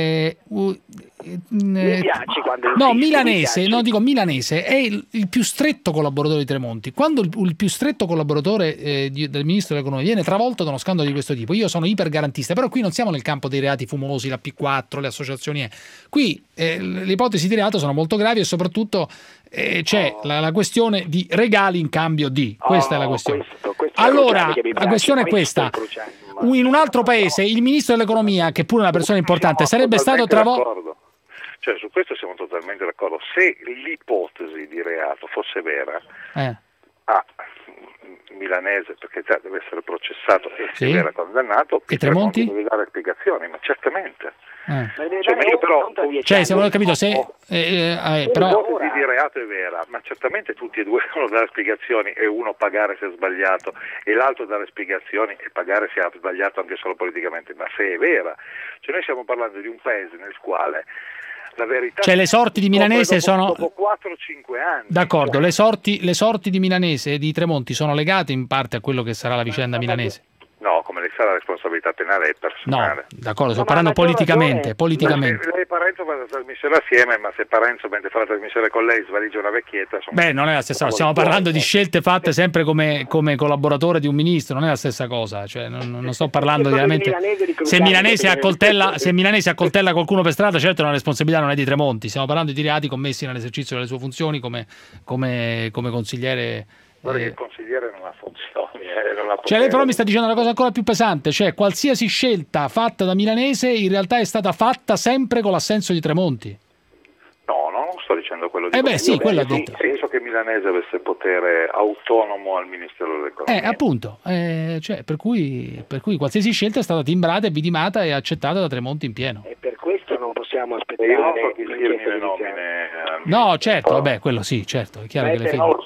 S11: Mi piace quando
S3: Milanese è il più stretto collaboratore di Tremonti. Quando il più stretto collaboratore del ministro dell'economia viene travolto da uno scandalo di questo tipo, io sono ipergarantista, però qui non siamo nel campo dei reati fumosi, la P4, le associazioni. Qui le ipotesi di reato sono molto gravi e soprattutto c'è la questione di regali in cambio di. Questa è la questione. Allora, la questione è questa. In un altro paese il ministro dell'economia, che pure è una persona importante, sarebbe stato travolto.
S4: Cioè, su questo siamo totalmente d'accordo. Se l'ipotesi di reato fosse vera, Milanese, perché già deve essere processato e se era condannato,
S3: e Tremonti
S4: deve dare spiegazioni, ma certamente.
S3: Se avevo capito, però
S4: l'ipotesi di reato è vera, ma certamente tutti e due devono dare spiegazioni, e uno pagare se ha sbagliato e l'altro dare spiegazioni e pagare se ha sbagliato anche solo politicamente. Ma se è vera, cioè noi stiamo parlando di un paese nel quale la verità,
S3: cioè le sorti di Milanese sono
S4: dopo 4-5 anni.
S3: D'accordo, le sorti di Milanese e di Tremonti sono legate in parte a quello che sarà la vicenda milanese.
S4: No, come le sa, la responsabilità penale è personale.
S3: No, d'accordo, sto parlando politicamente.
S4: Lei e Parenzo fanno la trasmissione assieme, ma se Parenzo mentre fa la trasmissione con lei svaligia una vecchietta... Beh,
S3: non è la stessa cosa, stiamo parlando di scelte fatte sempre come collaboratore di un ministro, non è la stessa cosa, cioè non sto parlando veramente... Se Milanese accoltella qualcuno per strada, certo la responsabilità non è di Tremonti, stiamo parlando di reati commessi nell'esercizio delle sue funzioni come consigliere...
S4: Guarda che il consigliere non ha funzioni,
S3: Cioè lei però mi sta dicendo una cosa ancora più pesante, cioè qualsiasi scelta fatta da Milanese in realtà è stata fatta sempre con l'assenso di Tremonti.
S4: No, non sto dicendo quello di
S3: quello ha detto.
S4: Penso che Milanese avesse potere autonomo al Ministero dell'Economia.
S3: Appunto, cioè, per cui qualsiasi scelta è stata timbrata e vidimata e accettata da Tremonti in pieno.
S11: E per questo non possiamo aspettare.
S4: Io non so chi firmi le nomine.
S3: No, certo, vabbè, quello sì, certo, è chiaro che le firme.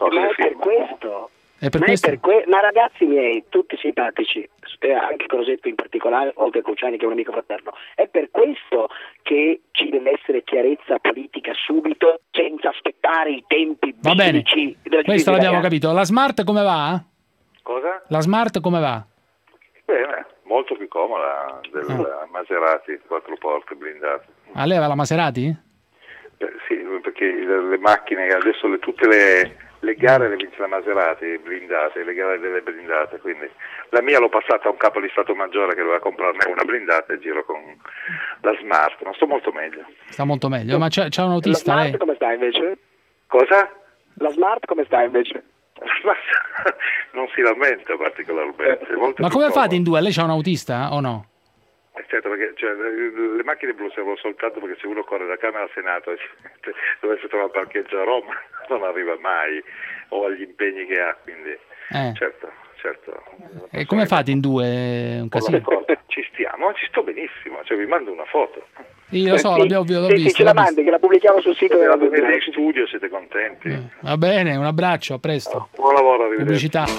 S11: Ma ragazzi miei, tutti simpatici, anche Crosetto in particolare, oltre a Cruciani che è un amico fraterno, è per questo che ci deve essere chiarezza politica subito, senza aspettare ricordare i tempi
S3: Va bene,
S11: della
S3: questo l'abbiamo capito. La Smart come va?
S4: Cosa?
S3: La Smart come va?
S4: Bene, molto più comoda della Maserati, 4 porte blindate.
S3: Ah, lei aveva la Maserati?
S4: Sì, perché le macchine, adesso tutte le gare le vince la Maserati, blindate, le gare delle blindate, quindi la mia l'ho passata a un capo di Stato Maggiore che doveva comprarne una blindata e giro con la Smart, ma sto molto meglio.
S3: Sta molto meglio, ma c'è un autista
S11: la
S3: lei?
S11: Smart come sta invece?
S4: Cosa?
S11: La Smart come sta invece?
S4: Non si lamenta particolarmente.
S3: Ma come fate in due? Lei c'ha un autista o no?
S4: Certo, perché le macchine blu servono soltanto perché se uno corre da Camera al Senato e dovesse trovare parcheggio a Roma non arriva mai, o agli impegni che ha, quindi certo.
S3: E come fate in due? Un casino.
S4: Ci sto benissimo, vi mando una foto.
S3: Io lo so, l'ho visto.
S11: Sì, ce la mandi, che la pubblichiamo sul sito della
S4: vedete in studio, siete contenti?
S3: Va bene, un abbraccio, a presto.
S4: Buon lavoro, arrivederci.
S3: Pubblicità.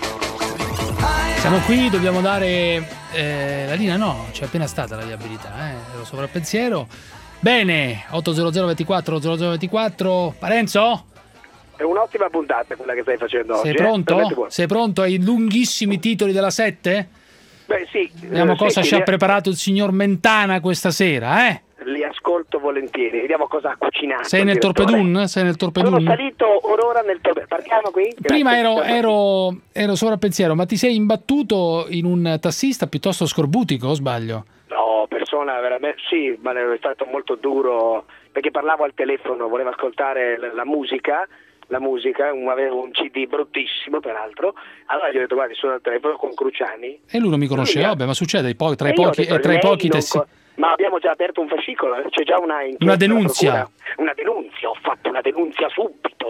S3: Siamo qui, dobbiamo dare la linea, no, c'è appena stata la viabilità, ero sopra il pensiero. Bene, 800 24 0024. Parenzo?
S11: È un'ottima puntata quella che stai facendo oggi.
S3: Sei pronto? Sei pronto ai lunghissimi titoli della 7?
S11: Beh, sì.
S3: Vediamo cosa ci ha preparato il signor Mentana questa sera,
S11: Li ascolto volentieri, vediamo cosa ha cucinato.
S3: Sei nel Torpedun? Sono
S11: salito orora nel Torpedun. Partiamo qui?
S3: Prima ero sopra il pensiero, ma ti sei imbattuto in un tassista piuttosto scorbutico, o sbaglio?
S11: No, persona veramente sì, ma è stato molto duro perché parlavo al telefono, volevo ascoltare la musica, avevo un CD bruttissimo peraltro, allora gli ho detto guardi, sono al telefono con Cruciani.
S3: E lui non mi conosceva, vabbè, ma succede tra i pochi tassisti.
S11: Ma abbiamo già aperto un fascicolo, c'è già una
S3: denunzia.
S11: Una denunzia, ho fatto una denunzia subito,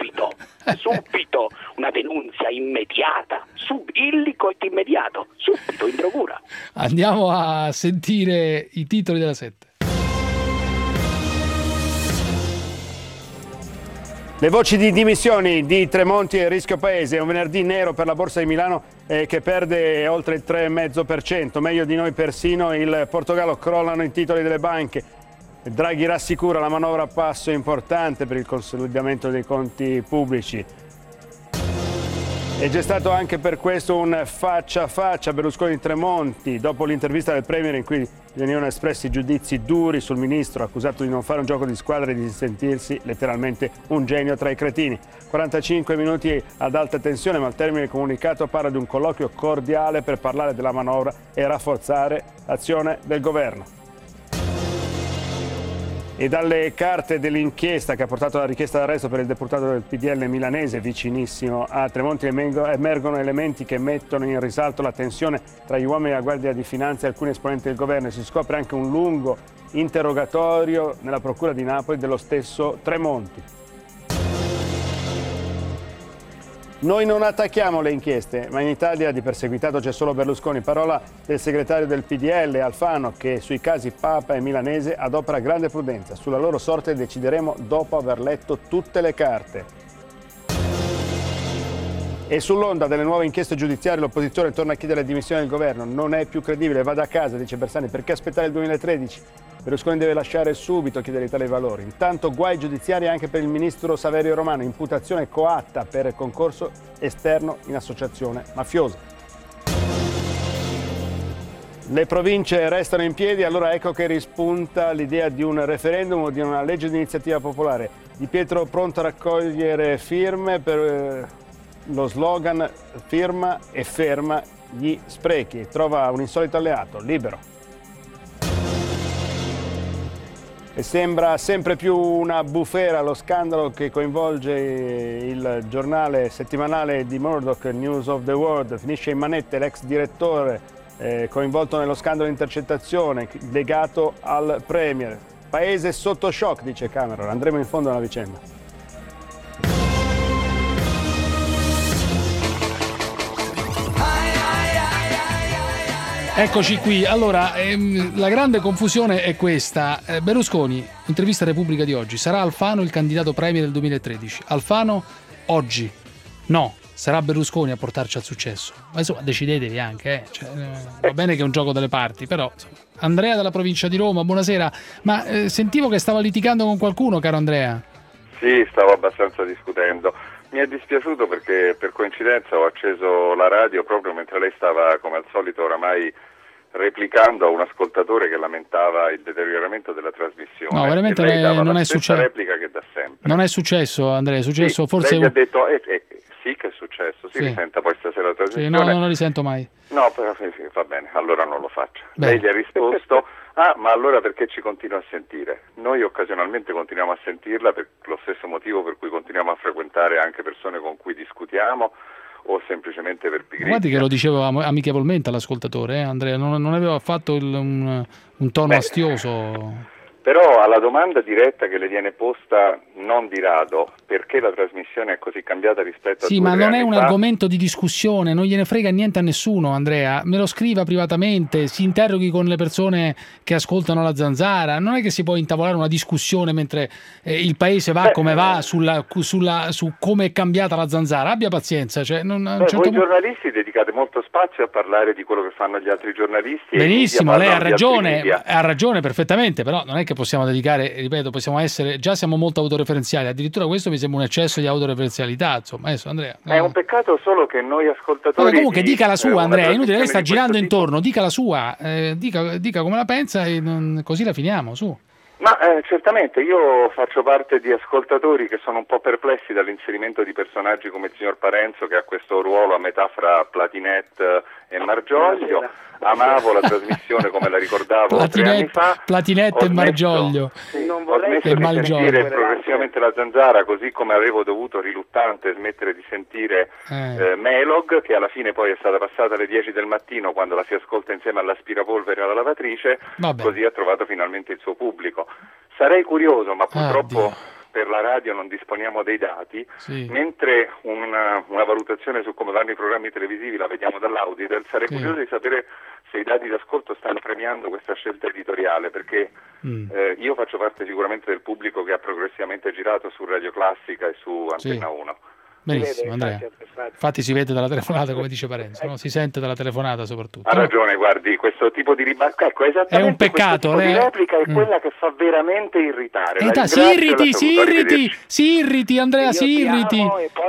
S11: una denunzia immediata, illico ed immediato, subito in procura.
S3: Andiamo a sentire i titoli della 7.
S5: Le voci di dimissioni di Tremonti e Rischio Paese, un venerdì nero per la Borsa di Milano che perde oltre il 3,5%, meglio di noi persino il Portogallo, crollano i titoli delle banche. Draghi rassicura la manovra a passo importante per il consolidamento dei conti pubblici. E c'è stato anche per questo un faccia a faccia Berlusconi-Tremonti dopo l'intervista del Premier in cui venivano espressi giudizi duri sul ministro accusato di non fare un gioco di squadra e di sentirsi letteralmente un genio tra i cretini. 45 minuti ad alta tensione, ma al termine del comunicato parla di un colloquio cordiale per parlare della manovra e rafforzare l'azione del governo. E dalle carte dell'inchiesta che ha portato alla richiesta d'arresto per il deputato del PDL milanese vicinissimo a Tremonti emergono elementi che mettono in risalto la tensione tra gli uomini della Guardia di Finanza e alcuni esponenti del governo. Si scopre anche un lungo interrogatorio nella procura di Napoli dello stesso Tremonti. Noi non attacchiamo le inchieste, ma in Italia di perseguitato c'è solo Berlusconi. Parola del segretario del PDL, Alfano, che sui casi Papa e Milanese adopera grande prudenza. Sulla loro sorte decideremo dopo aver letto tutte le carte. E sull'onda delle nuove inchieste giudiziarie l'opposizione torna a chiedere le dimissioni del governo. Non è più credibile, vada a casa, dice Bersani, perché aspettare il 2013? Berlusconi deve lasciare subito, chiede l'Italia dei Valori. Intanto guai giudiziari anche per il ministro Saverio Romano, imputazione coatta per concorso esterno in associazione mafiosa. Le province restano in piedi, allora ecco che rispunta l'idea di un referendum o di una legge di iniziativa popolare. Di Pietro pronto a raccogliere firme per lo slogan firma e ferma gli sprechi. Trova un insolito alleato, Libero. E sembra sempre più una bufera lo scandalo che coinvolge il giornale settimanale di Murdoch, News of the World. Finisce in manette l'ex direttore coinvolto nello scandalo di intercettazione legato al Premier. Paese sotto shock, dice Cameron. Andremo in fondo alla vicenda.
S3: Eccoci qui, allora la grande confusione è questa. Berlusconi, intervista a Repubblica di oggi, sarà Alfano il candidato premier del 2013? Alfano oggi? No, sarà Berlusconi a portarci al successo. Ma insomma decidetevi anche, va bene che è un gioco delle parti, però insomma. Andrea dalla provincia di Roma, buonasera, ma sentivo che stava litigando con qualcuno, caro Andrea.
S4: Sì, stavo abbastanza discutendo. Mi è dispiaciuto perché per coincidenza ho acceso la radio proprio mentre lei stava, come al solito, oramai replicando a un ascoltatore che lamentava il deterioramento della trasmissione.
S3: No, veramente
S4: e lei dava
S3: non
S4: la
S3: è
S4: stessa
S3: successo.
S4: replica che da sempre.
S3: Non è successo, Andrea, è successo
S4: Sì,
S3: forse...
S4: lei gli ha detto, sì che è successo, si
S3: Sì.
S4: risenta poi stasera la
S3: Sì,
S4: trasmissione.
S3: no, non li sento mai.
S4: No, però sì, va bene, allora non lo faccia.
S3: Bene.
S4: Lei gli ha risposto, ma allora perché ci continua a sentire? Noi occasionalmente continuiamo a sentirla per lo stesso motivo per cui continuiamo a frequentare anche persone con cui discutiamo o semplicemente per pigrizia.
S3: Guardi che lo dicevo amichevolmente all'ascoltatore, Andrea, non aveva affatto un tono astioso.
S4: Però alla domanda diretta che le viene posta non di rado, perché la trasmissione è così cambiata rispetto a
S3: Sì,
S4: 2 o
S3: ma
S4: 3
S3: non è
S4: anni
S3: un
S4: fa,
S3: argomento di discussione, non gliene frega niente a nessuno, Andrea. Me lo scriva privatamente, si interroghi con le persone che ascoltano la Zanzara. Non è che si può intavolare una discussione mentre il paese va come va su come è cambiata la Zanzara. Abbia pazienza. Cioè,
S4: voi giornalisti dedicate molto spazio a parlare di quello che fanno gli altri giornalisti.
S3: Benissimo,
S4: e i
S3: lei
S4: media
S3: ha
S4: parlano di altri
S3: ragione,
S4: media.
S3: ha ragione perfettamente, però non è che possiamo dedicare, ripeto, possiamo essere, già siamo molto autoreferenziali, addirittura questo mi sembra un eccesso di autoreferenzialità, insomma, adesso Andrea.
S4: È un peccato solo che noi ascoltatori...
S3: Vabbè, comunque dica la sua,
S4: una
S3: Andrea, è inutile, lei sta
S4: trasmissione
S3: girando
S4: di questo
S3: intorno, dica la sua, dica come la pensa e così la finiamo, su.
S4: Ma certamente, io faccio parte di ascoltatori che sono un po' perplessi dall'inserimento di personaggi come il signor Parenzo, che ha questo ruolo a metà fra Platinette e Margioglio. Amavo la trasmissione come la ricordavo 3 anni fa.
S3: Platinette e Margioglio.
S4: Ho smesso di sentire progressivamente la Zanzara, così come avevo dovuto riluttante smettere di sentire Melog, che alla fine poi è stata passata alle 10 del mattino quando la si ascolta insieme all'aspirapolvere e alla lavatrice.
S3: Vabbè.
S4: Così ha trovato finalmente il suo pubblico. Sarei curioso, ma purtroppo per la radio non disponiamo dei dati, mentre una valutazione su come vanno i programmi televisivi la vediamo dall'Auditel. Sarei curioso di sapere se i dati d'ascolto stanno premiando questa scelta editoriale, perché io faccio parte sicuramente del pubblico che ha progressivamente girato su Radio Classica e su Antenna 1.
S3: Benissimo, Andrea. Infatti si vede dalla telefonata, come dice Parenzo, no? Si sente dalla telefonata soprattutto.
S4: Ha ragione, guardi, questo tipo di ribarca, ecco, esattamente
S3: è un peccato.
S4: Questo tipo di replica è quella che fa veramente irritare.
S3: Si irriti, Andrea, si irriti.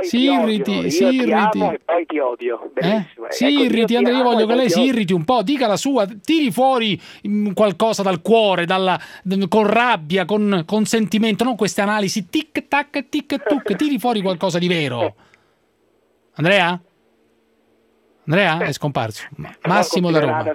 S22: Io ti amo e poi ti odio. Bellissimo.
S3: Si irriti, Andrea, io voglio che lei si irriti un po', dica la sua, tiri fuori qualcosa dal cuore, con rabbia, con sentimento, non queste analisi tic tac, tiri fuori qualcosa di vero. Andrea? Andrea? È scomparso. Massimo da Roma.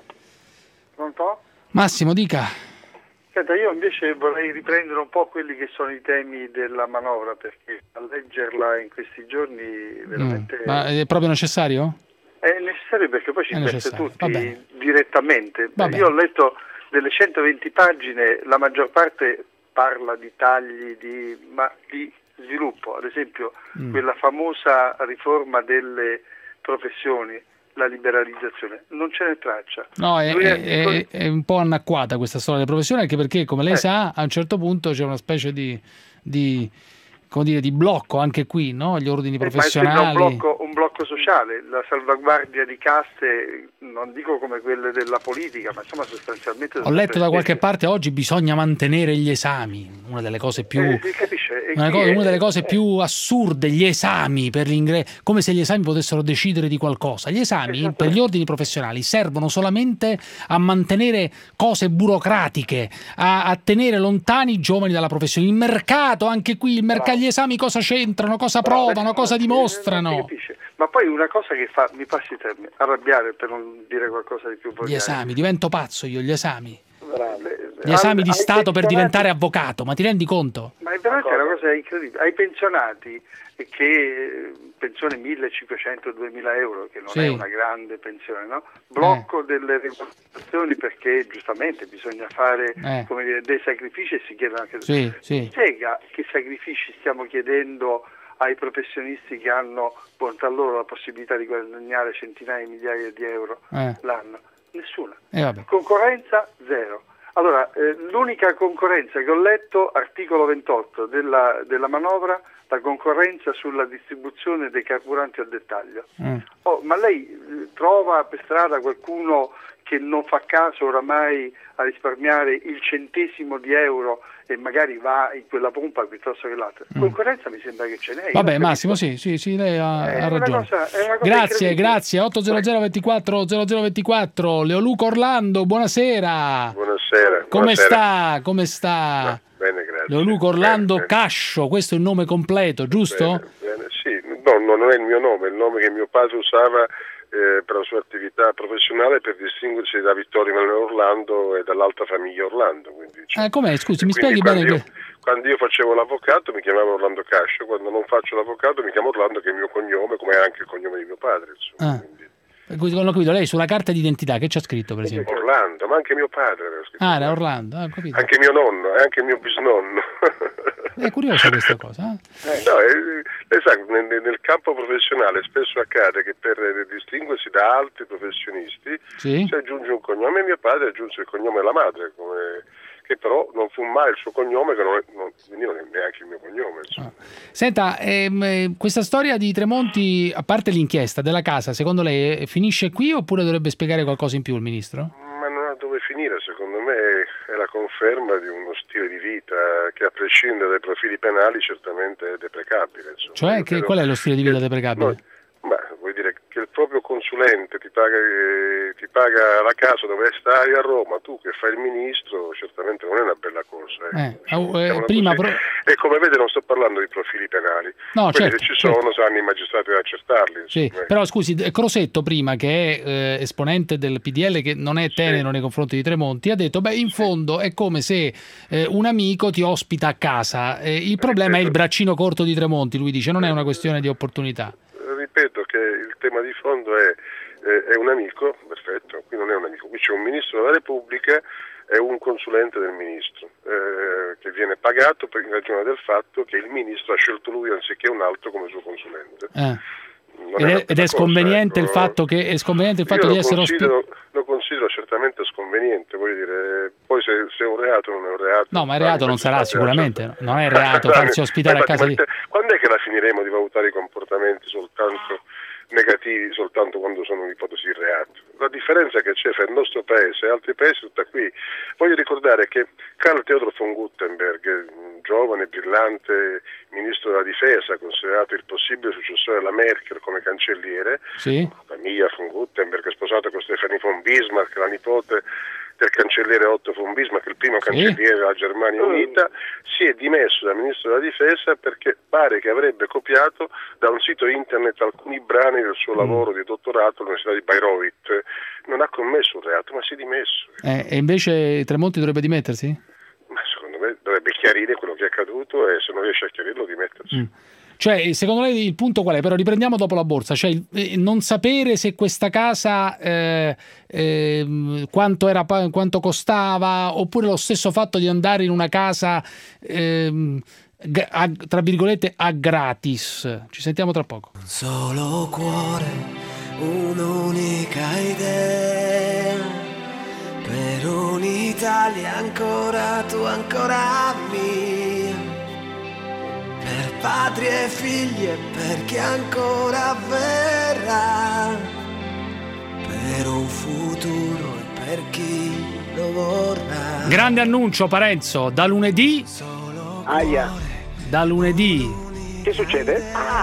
S19: Pronto?
S3: Massimo, dica.
S19: Senta, io invece vorrei riprendere un po' quelli che sono i temi della manovra, perché a leggerla in questi giorni veramente...
S3: Ma è proprio necessario?
S19: È necessario, perché poi ci perde tutti direttamente.
S3: Va bene.
S19: Io ho letto delle 120 pagine, la maggior parte parla di tagli, di sviluppo, ad esempio quella famosa riforma delle professioni, la liberalizzazione, non ce n'è traccia.
S3: No, è un po' annacquata questa storia delle professioni, anche perché, come lei sa, a un certo punto c'è una specie di blocco anche qui, no? Gli ordini professionali.
S19: Un blocco sociale, la salvaguardia di caste, non dico come quelle della politica, ma insomma sostanzialmente...
S3: Ho letto da qualche parte oggi bisogna mantenere gli esami, una delle cose più una delle cose più assurde, gli esami per l'ingresso, come se gli esami potessero decidere di qualcosa. Gli esami per gli ordini professionali servono solamente a mantenere cose burocratiche, a tenere lontani i giovani dalla professione. Il mercato, anche qui, gli esami cosa c'entrano, cosa provano, cosa dimostrano?
S19: Ma poi una cosa che mi passi il termine, arrabbiare, per non dire qualcosa di più volgare.
S3: Gli esami, divento pazzo io, gli esami. Gli esami di Stato per diventare avvocato, ma ti rendi conto?
S19: Ma è veramente una cosa incredibile. Ai pensionati, che pensione 1.500-2.000 euro, che non è una grande pensione, no? Blocco delle regolazioni, perché giustamente bisogna fare come dire, dei sacrifici, e si chiedono anche... Spiega che sacrifici stiamo chiedendo ai professionisti che hanno, bontà loro, la possibilità di guadagnare centinaia di migliaia di euro l'anno? Nessuna. Concorrenza zero. Allora, l'unica concorrenza che ho letto, articolo 28 della manovra, la concorrenza sulla distribuzione dei carburanti al dettaglio. Ma lei trova per strada qualcuno che non fa caso oramai a risparmiare il centesimo di euro e magari va in quella pompa piuttosto che l'altra. Concorrenza mi sembra che ce n'è.
S3: Vabbè, Massimo, sì, lei ha ragione. Grazie. 800 24 0024. Leoluca Orlando, buonasera.
S6: Buonasera.
S3: Come sta?
S6: Bene, grazie.
S3: Leoluca Orlando Cascio, questo è il nome completo, giusto?
S6: Bene. Sì, no, non è il mio nome, è il nome che mio padre usava per la sua attività professionale per distinguersi da Vittorio Emanuele Orlando e dall'altra famiglia Orlando. Quindi,
S3: com'è? Scusi, mi spieghi bene?
S6: Quando io facevo l'avvocato mi chiamavo Orlando Cascio, quando non faccio l'avvocato mi chiamo Orlando, che è il mio cognome, come è anche il cognome di mio padre.
S3: Non ho capito, lei sulla carta d'identità che c'ha scritto, per esempio?
S6: Orlando, ma anche mio padre aveva scritto.
S3: Era Orlando, ho capito.
S6: Anche mio nonno, e anche mio bisnonno.
S3: È curiosa questa cosa.
S6: No, lei sa, nel campo professionale spesso accade che per distinguersi da altri professionisti si aggiunge un cognome. Mio padre aggiunse il cognome della madre, che però non fu mai il suo cognome, che quindi non è neanche il mio cognome.
S3: Senta, questa storia di Tremonti, a parte l'inchiesta della casa, secondo lei finisce qui oppure dovrebbe spiegare qualcosa in più il Ministro?
S6: Ma non ha dove finire, secondo me è la conferma di uno stile di vita che, a prescindere dai profili penali, certamente è deprecabile.
S3: Cioè, qual è lo stile di vita deprecabile?
S6: Vuol dire che il proprio consulente ti paga la casa dove stai a Roma, tu che fai il ministro, certamente non è una bella cosa. E come vede non sto parlando di profili penali, quelli che ci sono sanno i magistrati ad accertarli.
S3: Però scusi, Crosetto prima, che è esponente del PDL, che non è tenero nei confronti di Tremonti, ha detto in fondo è come se un amico ti ospita a casa, il problema è il braccino corto di Tremonti, lui dice, non è una questione di opportunità.
S6: Ripeto che il tema di fondo è un amico, perfetto, qui non è un amico, qui c'è un ministro della Repubblica e un consulente del ministro che viene pagato in ragione del fatto che il ministro ha scelto lui anziché un altro come suo consulente.
S3: Ed è sconveniente il fatto che di essere ospitato.
S6: Lo considero certamente sconveniente, voglio dire, poi se è un reato non è un reato.
S3: No, ma il reato non sarà sicuramente, non è reato farsi ospitare a casa di...
S6: Quando è che la finiremo di valutare i comportamenti soltanto negativi, soltanto quando sono ipotesi di reato? La differenza che c'è fra il nostro paese e altri paesi è tutta qui. Voglio ricordare che Karl Theodor von Guttenberg, un giovane, brillante ministro della difesa, considerato il possibile successore della Merkel come cancelliere, famiglia von Guttenberg, è sposato con Stefanie von Bismarck, la nipote del cancelliere Otto von Bismarck, il primo cancelliere della Germania Unita, si è dimesso da ministro della difesa perché pare che avrebbe copiato da un sito internet alcuni brani del suo lavoro di dottorato all'Università di Bayreuth. Non ha commesso un reato, ma si è dimesso.
S3: E invece Tremonti dovrebbe dimettersi?
S6: Ma secondo me dovrebbe chiarire quello che è accaduto e se non riesce a chiarirlo dimettersi.
S3: Cioè, secondo lei il punto qual è? Però riprendiamo dopo la borsa, cioè non sapere se questa casa quanto costava, oppure lo stesso fatto di andare in una casa tra virgolette a gratis. Ci sentiamo tra poco.
S12: Un solo cuore, un'unica idea, per un'Italia ancora tu, ancora mia, per padri e figli e per chi ancora verrà, per un futuro e per chi lo vorrà.
S3: Grande annuncio, Parenzo, da lunedì. Da lunedì.
S11: Che succede?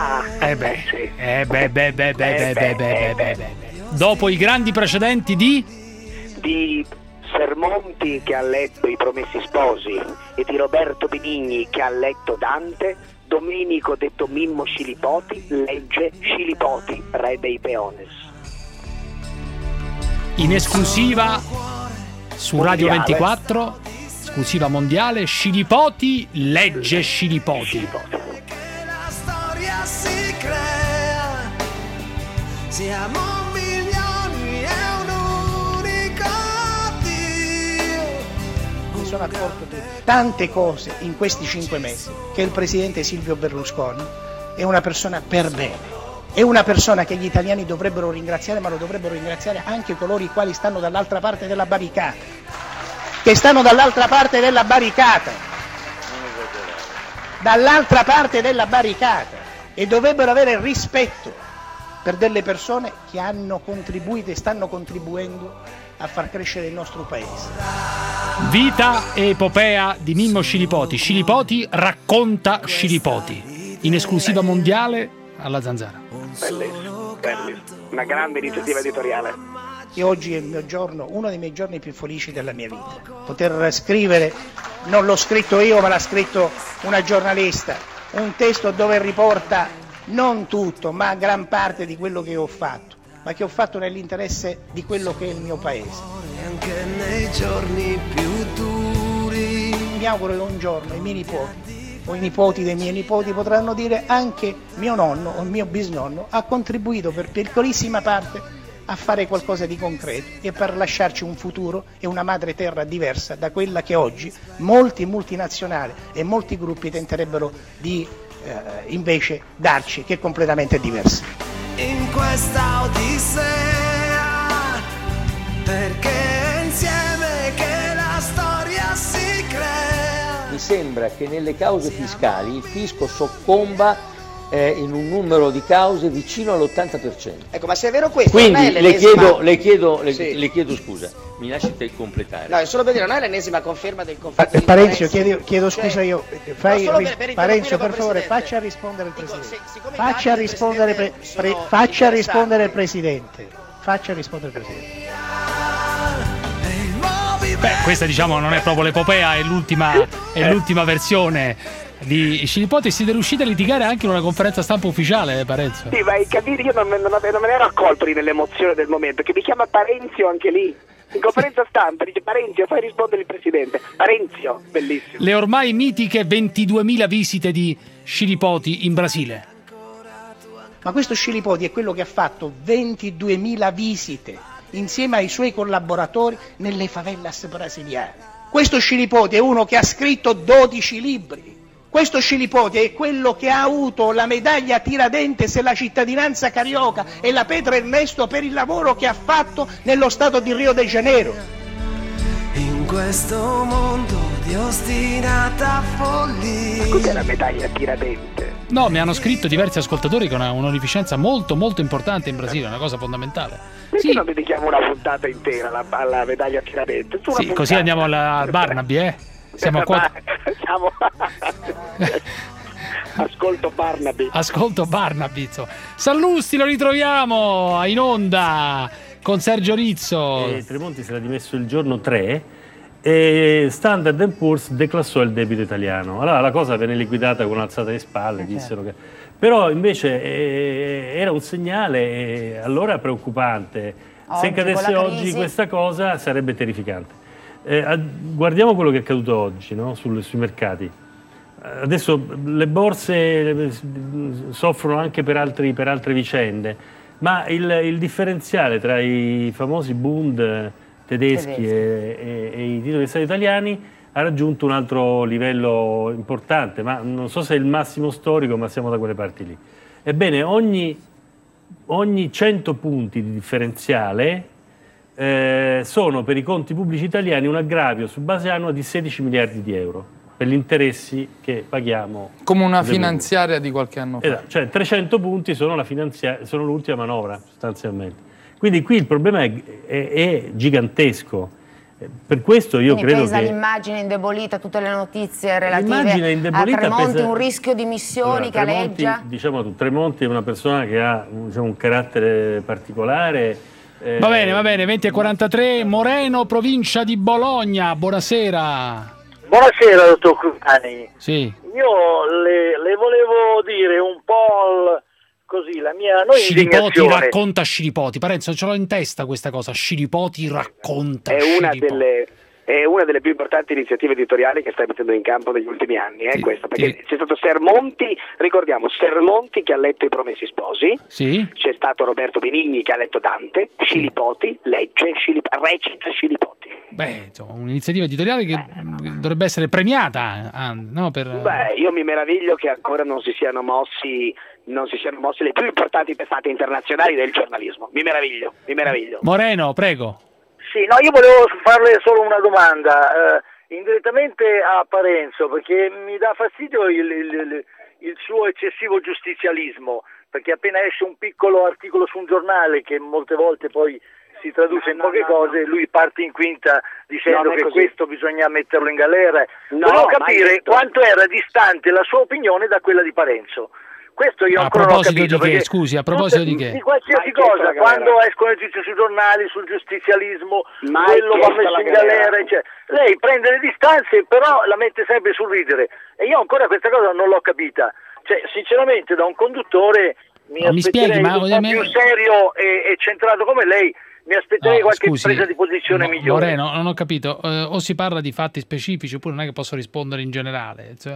S3: Dopo i grandi precedenti di
S11: Sermonti, che ha letto I Promessi Sposi, e di Roberto Benigni, che ha letto Dante, Domenico detto Mimmo Scilipoti legge Scilipoti, re dei peones.
S3: In esclusiva su Radio 24, esclusiva mondiale, Scilipoti legge Scilipoti.
S12: La storia si crea, siamo milioni e un unico Dio.
S16: Mi sono accorto di tante cose in questi 5 mesi, che il presidente Silvio Berlusconi è una persona per bene, è una persona che gli italiani dovrebbero ringraziare, ma lo dovrebbero ringraziare anche coloro i quali stanno dall'altra parte della barricata, dall'altra parte della barricata, e dovrebbero avere rispetto per delle persone che hanno contribuito e stanno contribuendo a far crescere il nostro paese.
S3: Vita e epopea di Mimmo Scilipoti. Scilipoti racconta Scilipoti. In esclusiva mondiale alla Zanzara.
S11: Bellissimo. Una grande iniziativa editoriale.
S16: E oggi è il mio giorno, uno dei miei giorni più felici della mia vita. Poter scrivere, non l'ho scritto io, ma l'ha scritto una giornalista, un testo dove riporta non tutto, ma gran parte di quello che ho fatto, ma che ho fatto nell'interesse di quello che è il mio paese.
S12: Anche nei giorni più duri.
S16: Mi auguro che un giorno i miei nipoti o i nipoti dei miei nipoti potranno dire anche mio nonno o il mio bisnonno ha contribuito per piccolissima parte a fare qualcosa di concreto e per lasciarci un futuro e una madre terra diversa da quella che oggi molti multinazionali e molti gruppi tenterebbero di invece darci, che è completamente diversa.
S12: In questa odissea, perché è insieme che la storia si crea.
S1: Mi sembra che nelle cause fiscali il fisco soccomba in un numero di cause vicino all'80%.
S11: Ecco, ma se è vero questo,
S1: quindi
S11: non è
S1: le chiedo scusa, mi lasci completare.
S11: No, è solo per dire, non è l'ennesima conferma del conflitto di
S16: Parenzio,
S11: interessi.
S16: chiedo scusa io, Parenzio per favore faccia rispondere il Presidente. Faccia rispondere il Presidente.
S3: Beh, questa diciamo non è proprio l'epopea, è l'ultima versione di Scilipoti. Siete riusciti a litigare anche in una conferenza stampa ufficiale, Parenzio?
S11: Sì, vai a capire, io non me ne ero accolto lì nell'emozione del momento, che mi chiama Parenzio anche lì. In conferenza stampa dice Parenzio, fai rispondere il Presidente. Parenzio, bellissimo.
S3: Le ormai mitiche 22.000 visite di Scilipoti in Brasile.
S16: Ma questo Scilipoti è quello che ha fatto 22.000 visite insieme ai suoi collaboratori nelle favelas brasiliane. Questo Scilipoti è uno che ha scritto 12 libri. Questo Scilipoti è quello che ha avuto la medaglia Tiradentes e la cittadinanza carioca e la Petra Ernesto per il lavoro che ha fatto nello stato di Rio de Janeiro.
S12: In questo mondo di ostinata follia.
S11: Ma cos'è la medaglia Tiradentes?
S3: No, mi hanno scritto diversi ascoltatori che è un'onorificenza molto molto importante in Brasile, una cosa fondamentale.
S11: Perché non dedichiamo una puntata intera alla medaglia Tiradentes?
S3: Sì, così andiamo al Barnaby, Siamo qua. Ascolto Barnaby. Sallusti, lo ritroviamo in onda con Sergio Rizzo.
S8: Tremonti si era dimesso il giorno 3 e Standard & Poor's declassò il debito italiano. Allora la cosa venne liquidata con un'alzata di spalle, dissero che... Però invece era un segnale allora preoccupante. Se cadesse oggi questa cosa sarebbe terrificante. Guardiamo quello che è accaduto oggi, no? Sui mercati. Adesso le borse soffrono anche per altre vicende, ma il differenziale tra i famosi Bund tedeschi e i titoli di Stato italiani ha raggiunto un altro livello importante, ma non so se è il massimo storico, ma siamo da quelle parti lì. Ebbene, ogni 100 punti di differenziale sono per i conti pubblici italiani un aggravio su base annua di 16 miliardi di euro per gli interessi che paghiamo.
S23: Come una finanziaria di qualche anno fa.
S8: Esatto, cioè 300 punti sono l'ultima manovra sostanzialmente. Quindi qui il problema è gigantesco. Per questo io credo
S24: pesa
S8: che
S24: l'immagine indebolita, tutte le notizie relative a Tremonti, un rischio di missioni che aleggia.
S8: Diciamo Tremonti è una persona che ha un carattere particolare.
S3: Va bene, 20:43, Moreno, provincia di Bologna, buonasera.
S25: Buonasera, dottor Cruciani.
S3: Sì.
S25: Io le volevo dire un po' così la mia
S3: Scilipoti racconta Scilipoti. Parenzo, ce l'ho in testa questa cosa. Scilipoti racconta Scilipoti.
S11: È una delle più importanti iniziative editoriali che stai mettendo in campo negli ultimi anni, questa, perché c'è stato Sermonti, ricordiamo, Sermonti che ha letto I Promessi Sposi, c'è stato Roberto Benigni che ha letto Dante, Scilipoti recita Scilipoti.
S3: Beh, un'iniziativa editoriale che dovrebbe essere premiata, no?
S11: Beh, io mi meraviglio che ancora non si siano mossi le più importanti testate internazionali del giornalismo. Mi meraviglio.
S3: Moreno, prego.
S25: Sì, no, io volevo farle solo una domanda, indirettamente a Parenzo, perché mi dà fastidio il suo eccessivo giustizialismo, perché appena esce un piccolo articolo su un giornale che molte volte poi si traduce in poche cose, lui parte in quinta dicendo che questo bisogna metterlo in galera. Volevo capire quanto era distante la sua opinione da quella di Parenzo. Questo io ancora non ho capito.
S3: A proposito di che? Scusi, a proposito di che?
S25: Di qualsiasi cosa, quando escono notizie sui giornali, sul giustizialismo, quello va messo in galera, cioè, lei prende le distanze però la mette sempre sul ridere, e io ancora questa cosa non l'ho capita. Cioè, sinceramente, da un conduttore mi aspetterei un po' più serio e centrato come lei, mi aspetterei qualche presa di posizione migliore.
S3: Moreno, non ho capito, o si parla di fatti specifici oppure non è che posso rispondere in generale. Cioè,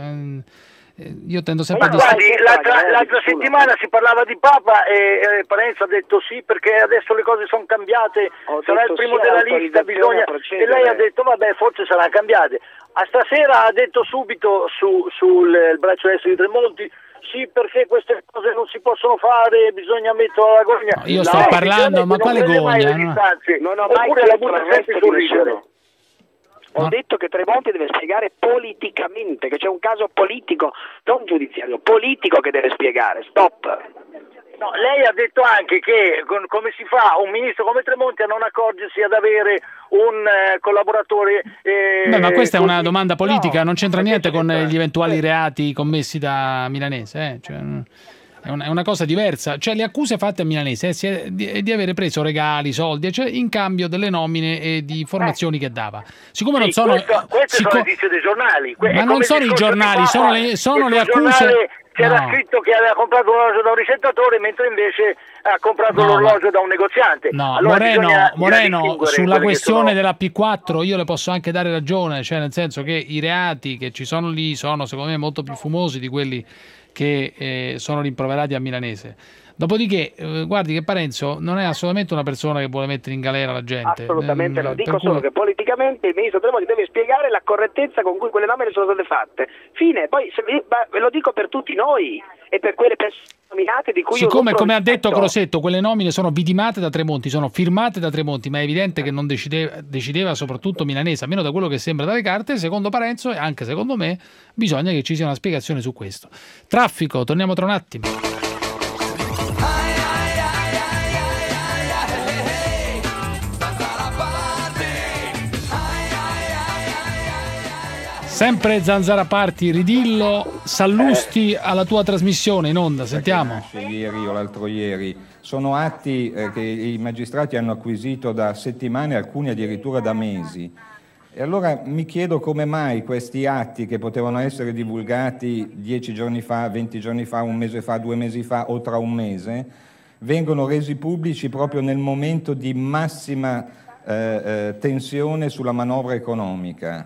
S3: io tendo sempre a
S25: guardi, l'altra settimana si parlava di Papa e Parenzo ha detto sì perché adesso le cose sono cambiate, sarà il primo della lista, bisogna, e lei ha detto vabbè forse saranno cambiate. A stasera ha detto subito sul braccio destro di Tremonti sì perché queste cose non si possono fare, bisogna metterlo alla gogna.
S3: No, io sto parlando, ma quale gogna?
S25: Non ho mai la butta sempre sul ridere.
S11: Ho detto che Tremonti deve spiegare politicamente, che c'è un caso politico, non giudiziario, politico che deve spiegare. Stop.
S25: No, lei ha detto anche che come si fa un ministro come Tremonti a non accorgersi ad avere un collaboratore...
S3: ma questa è una domanda politica, non c'entra niente con gli eventuali reati commessi da Milanese. Cioè, è una cosa diversa. Cioè, le accuse fatte a Milanese è di avere preso regali, soldi, cioè, in cambio delle nomine e di formazioni che dava. Siccome non sono...
S25: Queste sono notizie dei giornali.
S3: Ma non sono i giornali, sono le accuse...
S25: C'era scritto che aveva comprato un orologio da un ricettatore, mentre invece ha comprato l'orologio da un negoziante.
S3: No,
S25: allora
S3: Moreno, sulla questione della P4 io le posso anche dare ragione, cioè nel senso che i reati che ci sono lì sono secondo me molto più fumosi di quelli che sono rimproverati a Milanese. Dopodiché, guardi che Parenzo non è assolutamente una persona che vuole mettere in galera la gente.
S11: Assolutamente no, dico solo che politicamente il ministro Tremonti deve spiegare la correttezza con cui quelle nomine sono state fatte. Fine, poi ve lo dico per tutti noi e per quelle persone nominate di cui
S3: siccome, come ha detto Crosetto, quelle nomine sono vidimate da Tremonti, sono firmate da Tremonti, ma è evidente che non decideva soprattutto Milanese, almeno da quello che sembra dalle carte. Secondo Parenzo e anche secondo me bisogna che ci sia una spiegazione su questo. Traffico, torniamo tra un attimo. Sempre Zanzara Party, Ridillo, Sallusti alla tua trasmissione in onda, sentiamo.
S7: Ieri o l'altro ieri, sono atti che i magistrati hanno acquisito da settimane, alcuni addirittura da mesi. E allora mi chiedo come mai questi atti che potevano essere divulgati 10 giorni fa, 20 giorni fa, un mese fa, 2 mesi fa o tra un mese, vengono resi pubblici proprio nel momento di massima tensione sulla manovra economica.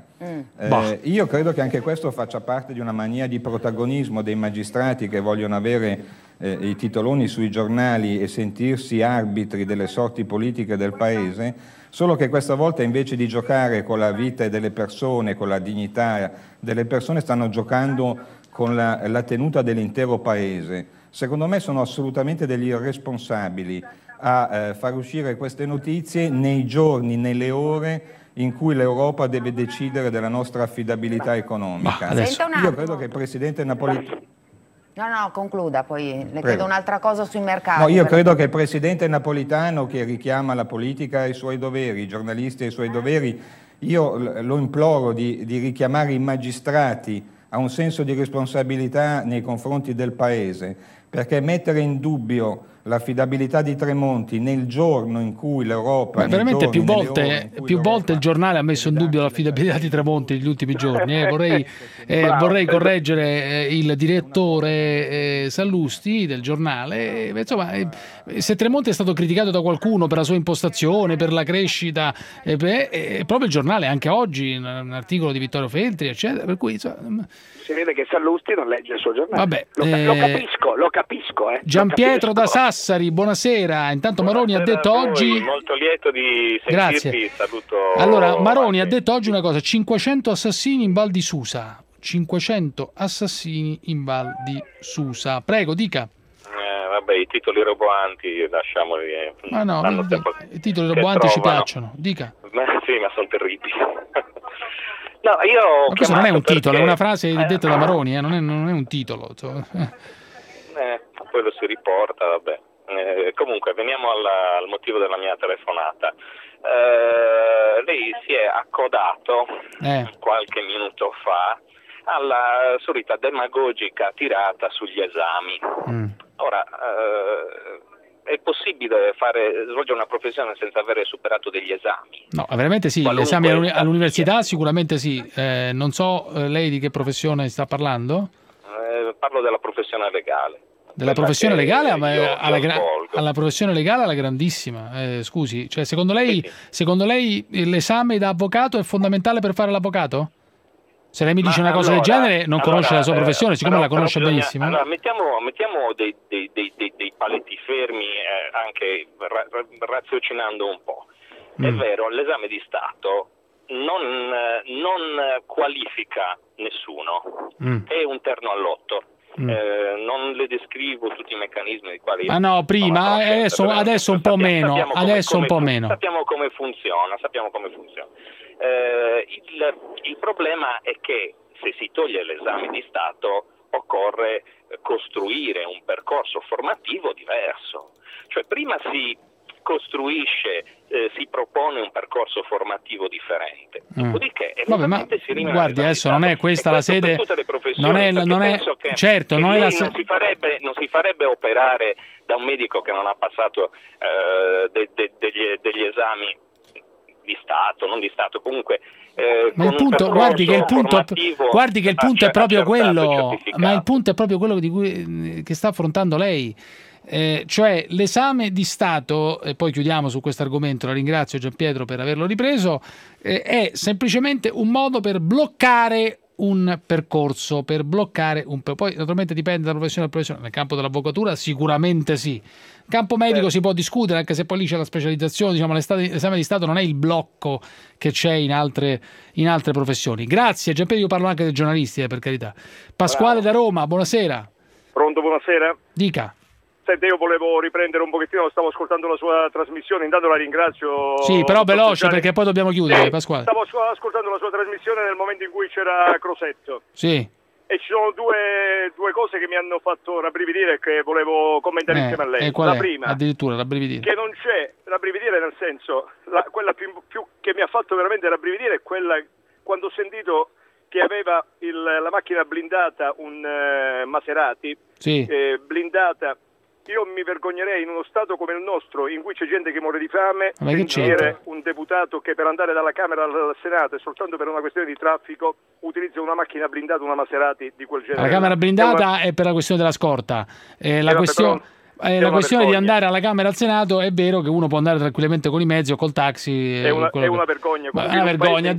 S7: Io credo che anche questo faccia parte di una mania di protagonismo dei magistrati che vogliono avere i titoloni sui giornali e sentirsi arbitri delle sorti politiche del paese, solo che questa volta invece di giocare con la vita delle persone, con la dignità delle persone, stanno giocando con la tenuta dell'intero paese. Secondo me sono assolutamente degli irresponsabili a far uscire queste notizie nei giorni, nelle ore in cui l'Europa deve decidere della nostra affidabilità economica. Io credo che il Presidente Napolitano...
S24: No, concluda, poi le chiedo un'altra cosa sui mercati.
S7: No, io credo che il Presidente Napolitano, che richiama la politica ai suoi doveri, i giornalisti ai suoi doveri, io lo imploro di richiamare i magistrati a un senso di responsabilità nei confronti del Paese, perché mettere in dubbio l'affidabilità di Tremonti nel giorno in cui l'Europa...
S3: veramente più volte il giornale ha messo in dubbio l'affidabilità di Tremonti negli ultimi giorni. Vorrei correggere il direttore Sallusti del giornale. Insomma, se Tremonti è stato criticato da qualcuno per la sua impostazione, per la crescita, proprio il giornale, anche oggi, un articolo di Vittorio Feltri, eccetera, per cui... Insomma,
S11: si vede che Sallusti non legge il suo giornale.
S3: Vabbè,
S11: lo capisco.
S3: Giampietro da Sassari, buonasera. Intanto Maroni ha detto oggi...
S10: Molto lieto di sentirvi, saluto...
S3: Allora, Maroni ha detto oggi una cosa: 500 assassini in Val di Susa. 500 assassini in Val di Susa. Prego, dica.
S10: Vabbè, i titoli roboanti lasciamoli.
S3: Ma no, i titoli roboanti ci piacciono, dica.
S10: Sì, ma sono terribili.
S11: No, io
S3: ma questo non è un titolo, è una frase detta da Maroni, non è un titolo.
S10: Poi lo si riporta, vabbè. Comunque, veniamo al motivo della mia telefonata. Lei si è accodato qualche minuto fa alla solita demagogica tirata sugli esami. Ora, è possibile svolgere una professione senza avere superato degli esami?
S3: No, veramente sì, gli esami all'università sicuramente sì. Non so lei di che professione sta parlando?
S10: Parlo della professione legale.
S3: Della professione legale alla professione legale alla grandissima. Scusi, cioè secondo lei l'esame da avvocato è fondamentale per fare l'avvocato? Se lei mi dice una cosa del genere, non conosce la sua professione, siccome la conosce benissimo.
S10: Allora, mettiamo dei paletti fermi, anche raziocinando un po'. È vero, l'esame di Stato non qualifica nessuno, è un terno all'otto. Non le descrivo tutti i meccanismi di quali...
S3: Ma no, prima, adesso un po' meno, adesso un po' meno.
S10: Sappiamo come funziona. Il problema è che se si toglie l'esame di Stato occorre costruire un percorso formativo diverso. Cioè prima si costruisce, si propone un percorso formativo differente, dopodiché eventualmente si rimane.
S3: Guardi, adesso non è questa la sede, non è certo, non è la sede.
S10: Non si farebbe operare da un medico che non ha passato degli esami di Stato, non di Stato, comunque.
S3: Ma il punto, guardi che il punto è proprio quello, ma il punto è proprio quello che sta affrontando lei. Cioè l'esame di Stato, e poi chiudiamo su questo argomento, la ringrazio Gianpietro per averlo ripreso, è semplicemente un modo per bloccare un percorso, poi naturalmente dipende dalla professione. Nel campo dell'avvocatura sicuramente sì, nel campo medico si può discutere, anche se poi lì c'è la specializzazione, diciamo, l'esame di Stato non è il blocco che c'è in altre professioni. Grazie Gianpietro, io parlo anche dei giornalisti, per carità. Pasquale da Roma, buonasera.
S13: Pronto, buonasera.
S3: Dica.
S13: Senti, io volevo riprendere un pochettino, stavo ascoltando la sua trasmissione, intanto la ringrazio.
S3: Sì, però veloce perché poi dobbiamo chiudere, Pasquale.
S13: Stavo ascoltando la sua trasmissione nel momento in cui c'era Crosetto.
S3: Sì.
S13: E ci sono due cose che mi hanno fatto rabbrividire e che volevo commentare insieme a lei.
S3: La
S13: prima,
S3: addirittura rabbrividire.
S13: Che non c'è rabbrividire, nel senso, quella più che mi ha fatto veramente rabbrividire è quella quando ho sentito che aveva la macchina blindata, un Maserati, blindata. Io mi vergognerei in uno stato come il nostro, in cui c'è gente che muore di fame, sentire un deputato che per andare dalla Camera al Senato e soltanto per una questione di traffico utilizza una macchina blindata, una Maserati di quel genere.
S3: La Camera blindata è per la questione della scorta. La questione di andare alla Camera al Senato è vero che uno può andare tranquillamente con i mezzi o col taxi.
S13: È una vergogna.
S3: È una vergogna.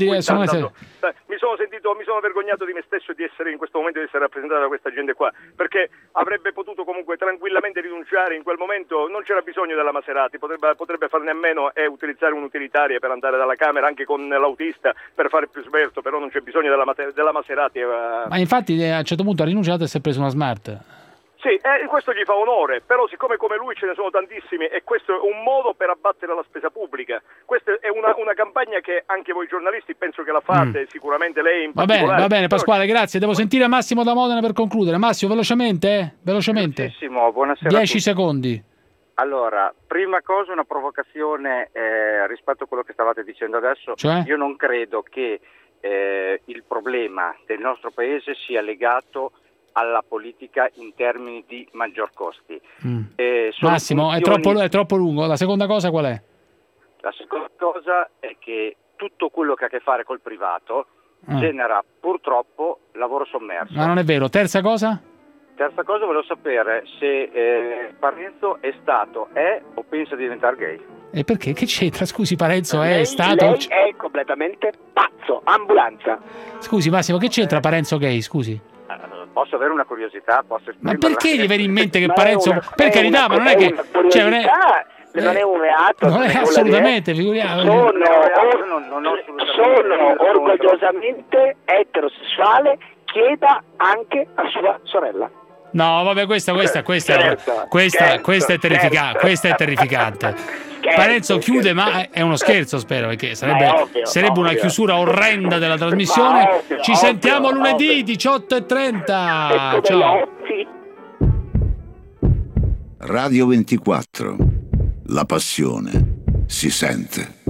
S13: Mi sono vergognato di me stesso e di essere in questo momento, di essere rappresentato da questa gente qua, perché avrebbe potuto comunque tranquillamente rinunciare in quel momento, non c'era bisogno della Maserati, potrebbe farne a meno e utilizzare un'utilitaria per andare dalla Camera anche con l'autista per fare più svelto, però non c'è bisogno della Maserati.
S3: Ma infatti a un certo punto ha rinunciato e si è preso una Smart.
S13: Sì, questo gli fa onore, però siccome come lui ce ne sono tantissimi e questo è un modo per abbattere la spesa pubblica, questa è una campagna che anche voi giornalisti penso che la fate, sicuramente lei in particolare.
S3: Va bene Pasquale, grazie, devo sentire Massimo da Modena per concludere. Massimo, velocemente?
S14: Buonasera.
S3: 10 secondi.
S14: Allora, prima cosa una provocazione rispetto a quello che stavate dicendo adesso,
S3: cioè?
S14: Io non credo che il problema del nostro paese sia legato alla politica in termini di maggior costi.
S3: Massimo, è troppo lungo. La seconda cosa qual è?
S14: La seconda cosa è che tutto quello che ha a che fare col privato genera purtroppo lavoro sommerso.
S3: Ma non è vero. Terza cosa?
S14: Terza cosa, volevo sapere se Parenzo è o pensa di diventare gay.
S3: E perché? Che c'entra? Scusi, Parenzo è stato...
S11: Lei è completamente pazzo. Ambulanza.
S3: Scusi Massimo, che c'entra Parenzo gay? Scusi.
S14: Posso avere una curiosità?
S3: Ma perché gli viene in mente che Parenzo... Per carità, ma non è che...
S11: non è un reato.
S3: Non è assolutamente, figuriamo.
S11: Sono orgogliosamente eterosessuale, chieda anche a sua sorella.
S3: No, vabbè, questa è terrificante. Parenzo chiude, ma è uno scherzo, spero, perché sarebbe una chiusura orrenda della trasmissione. Ci sentiamo lunedì 18:30. Ciao.
S9: Radio 24. La passione si sente.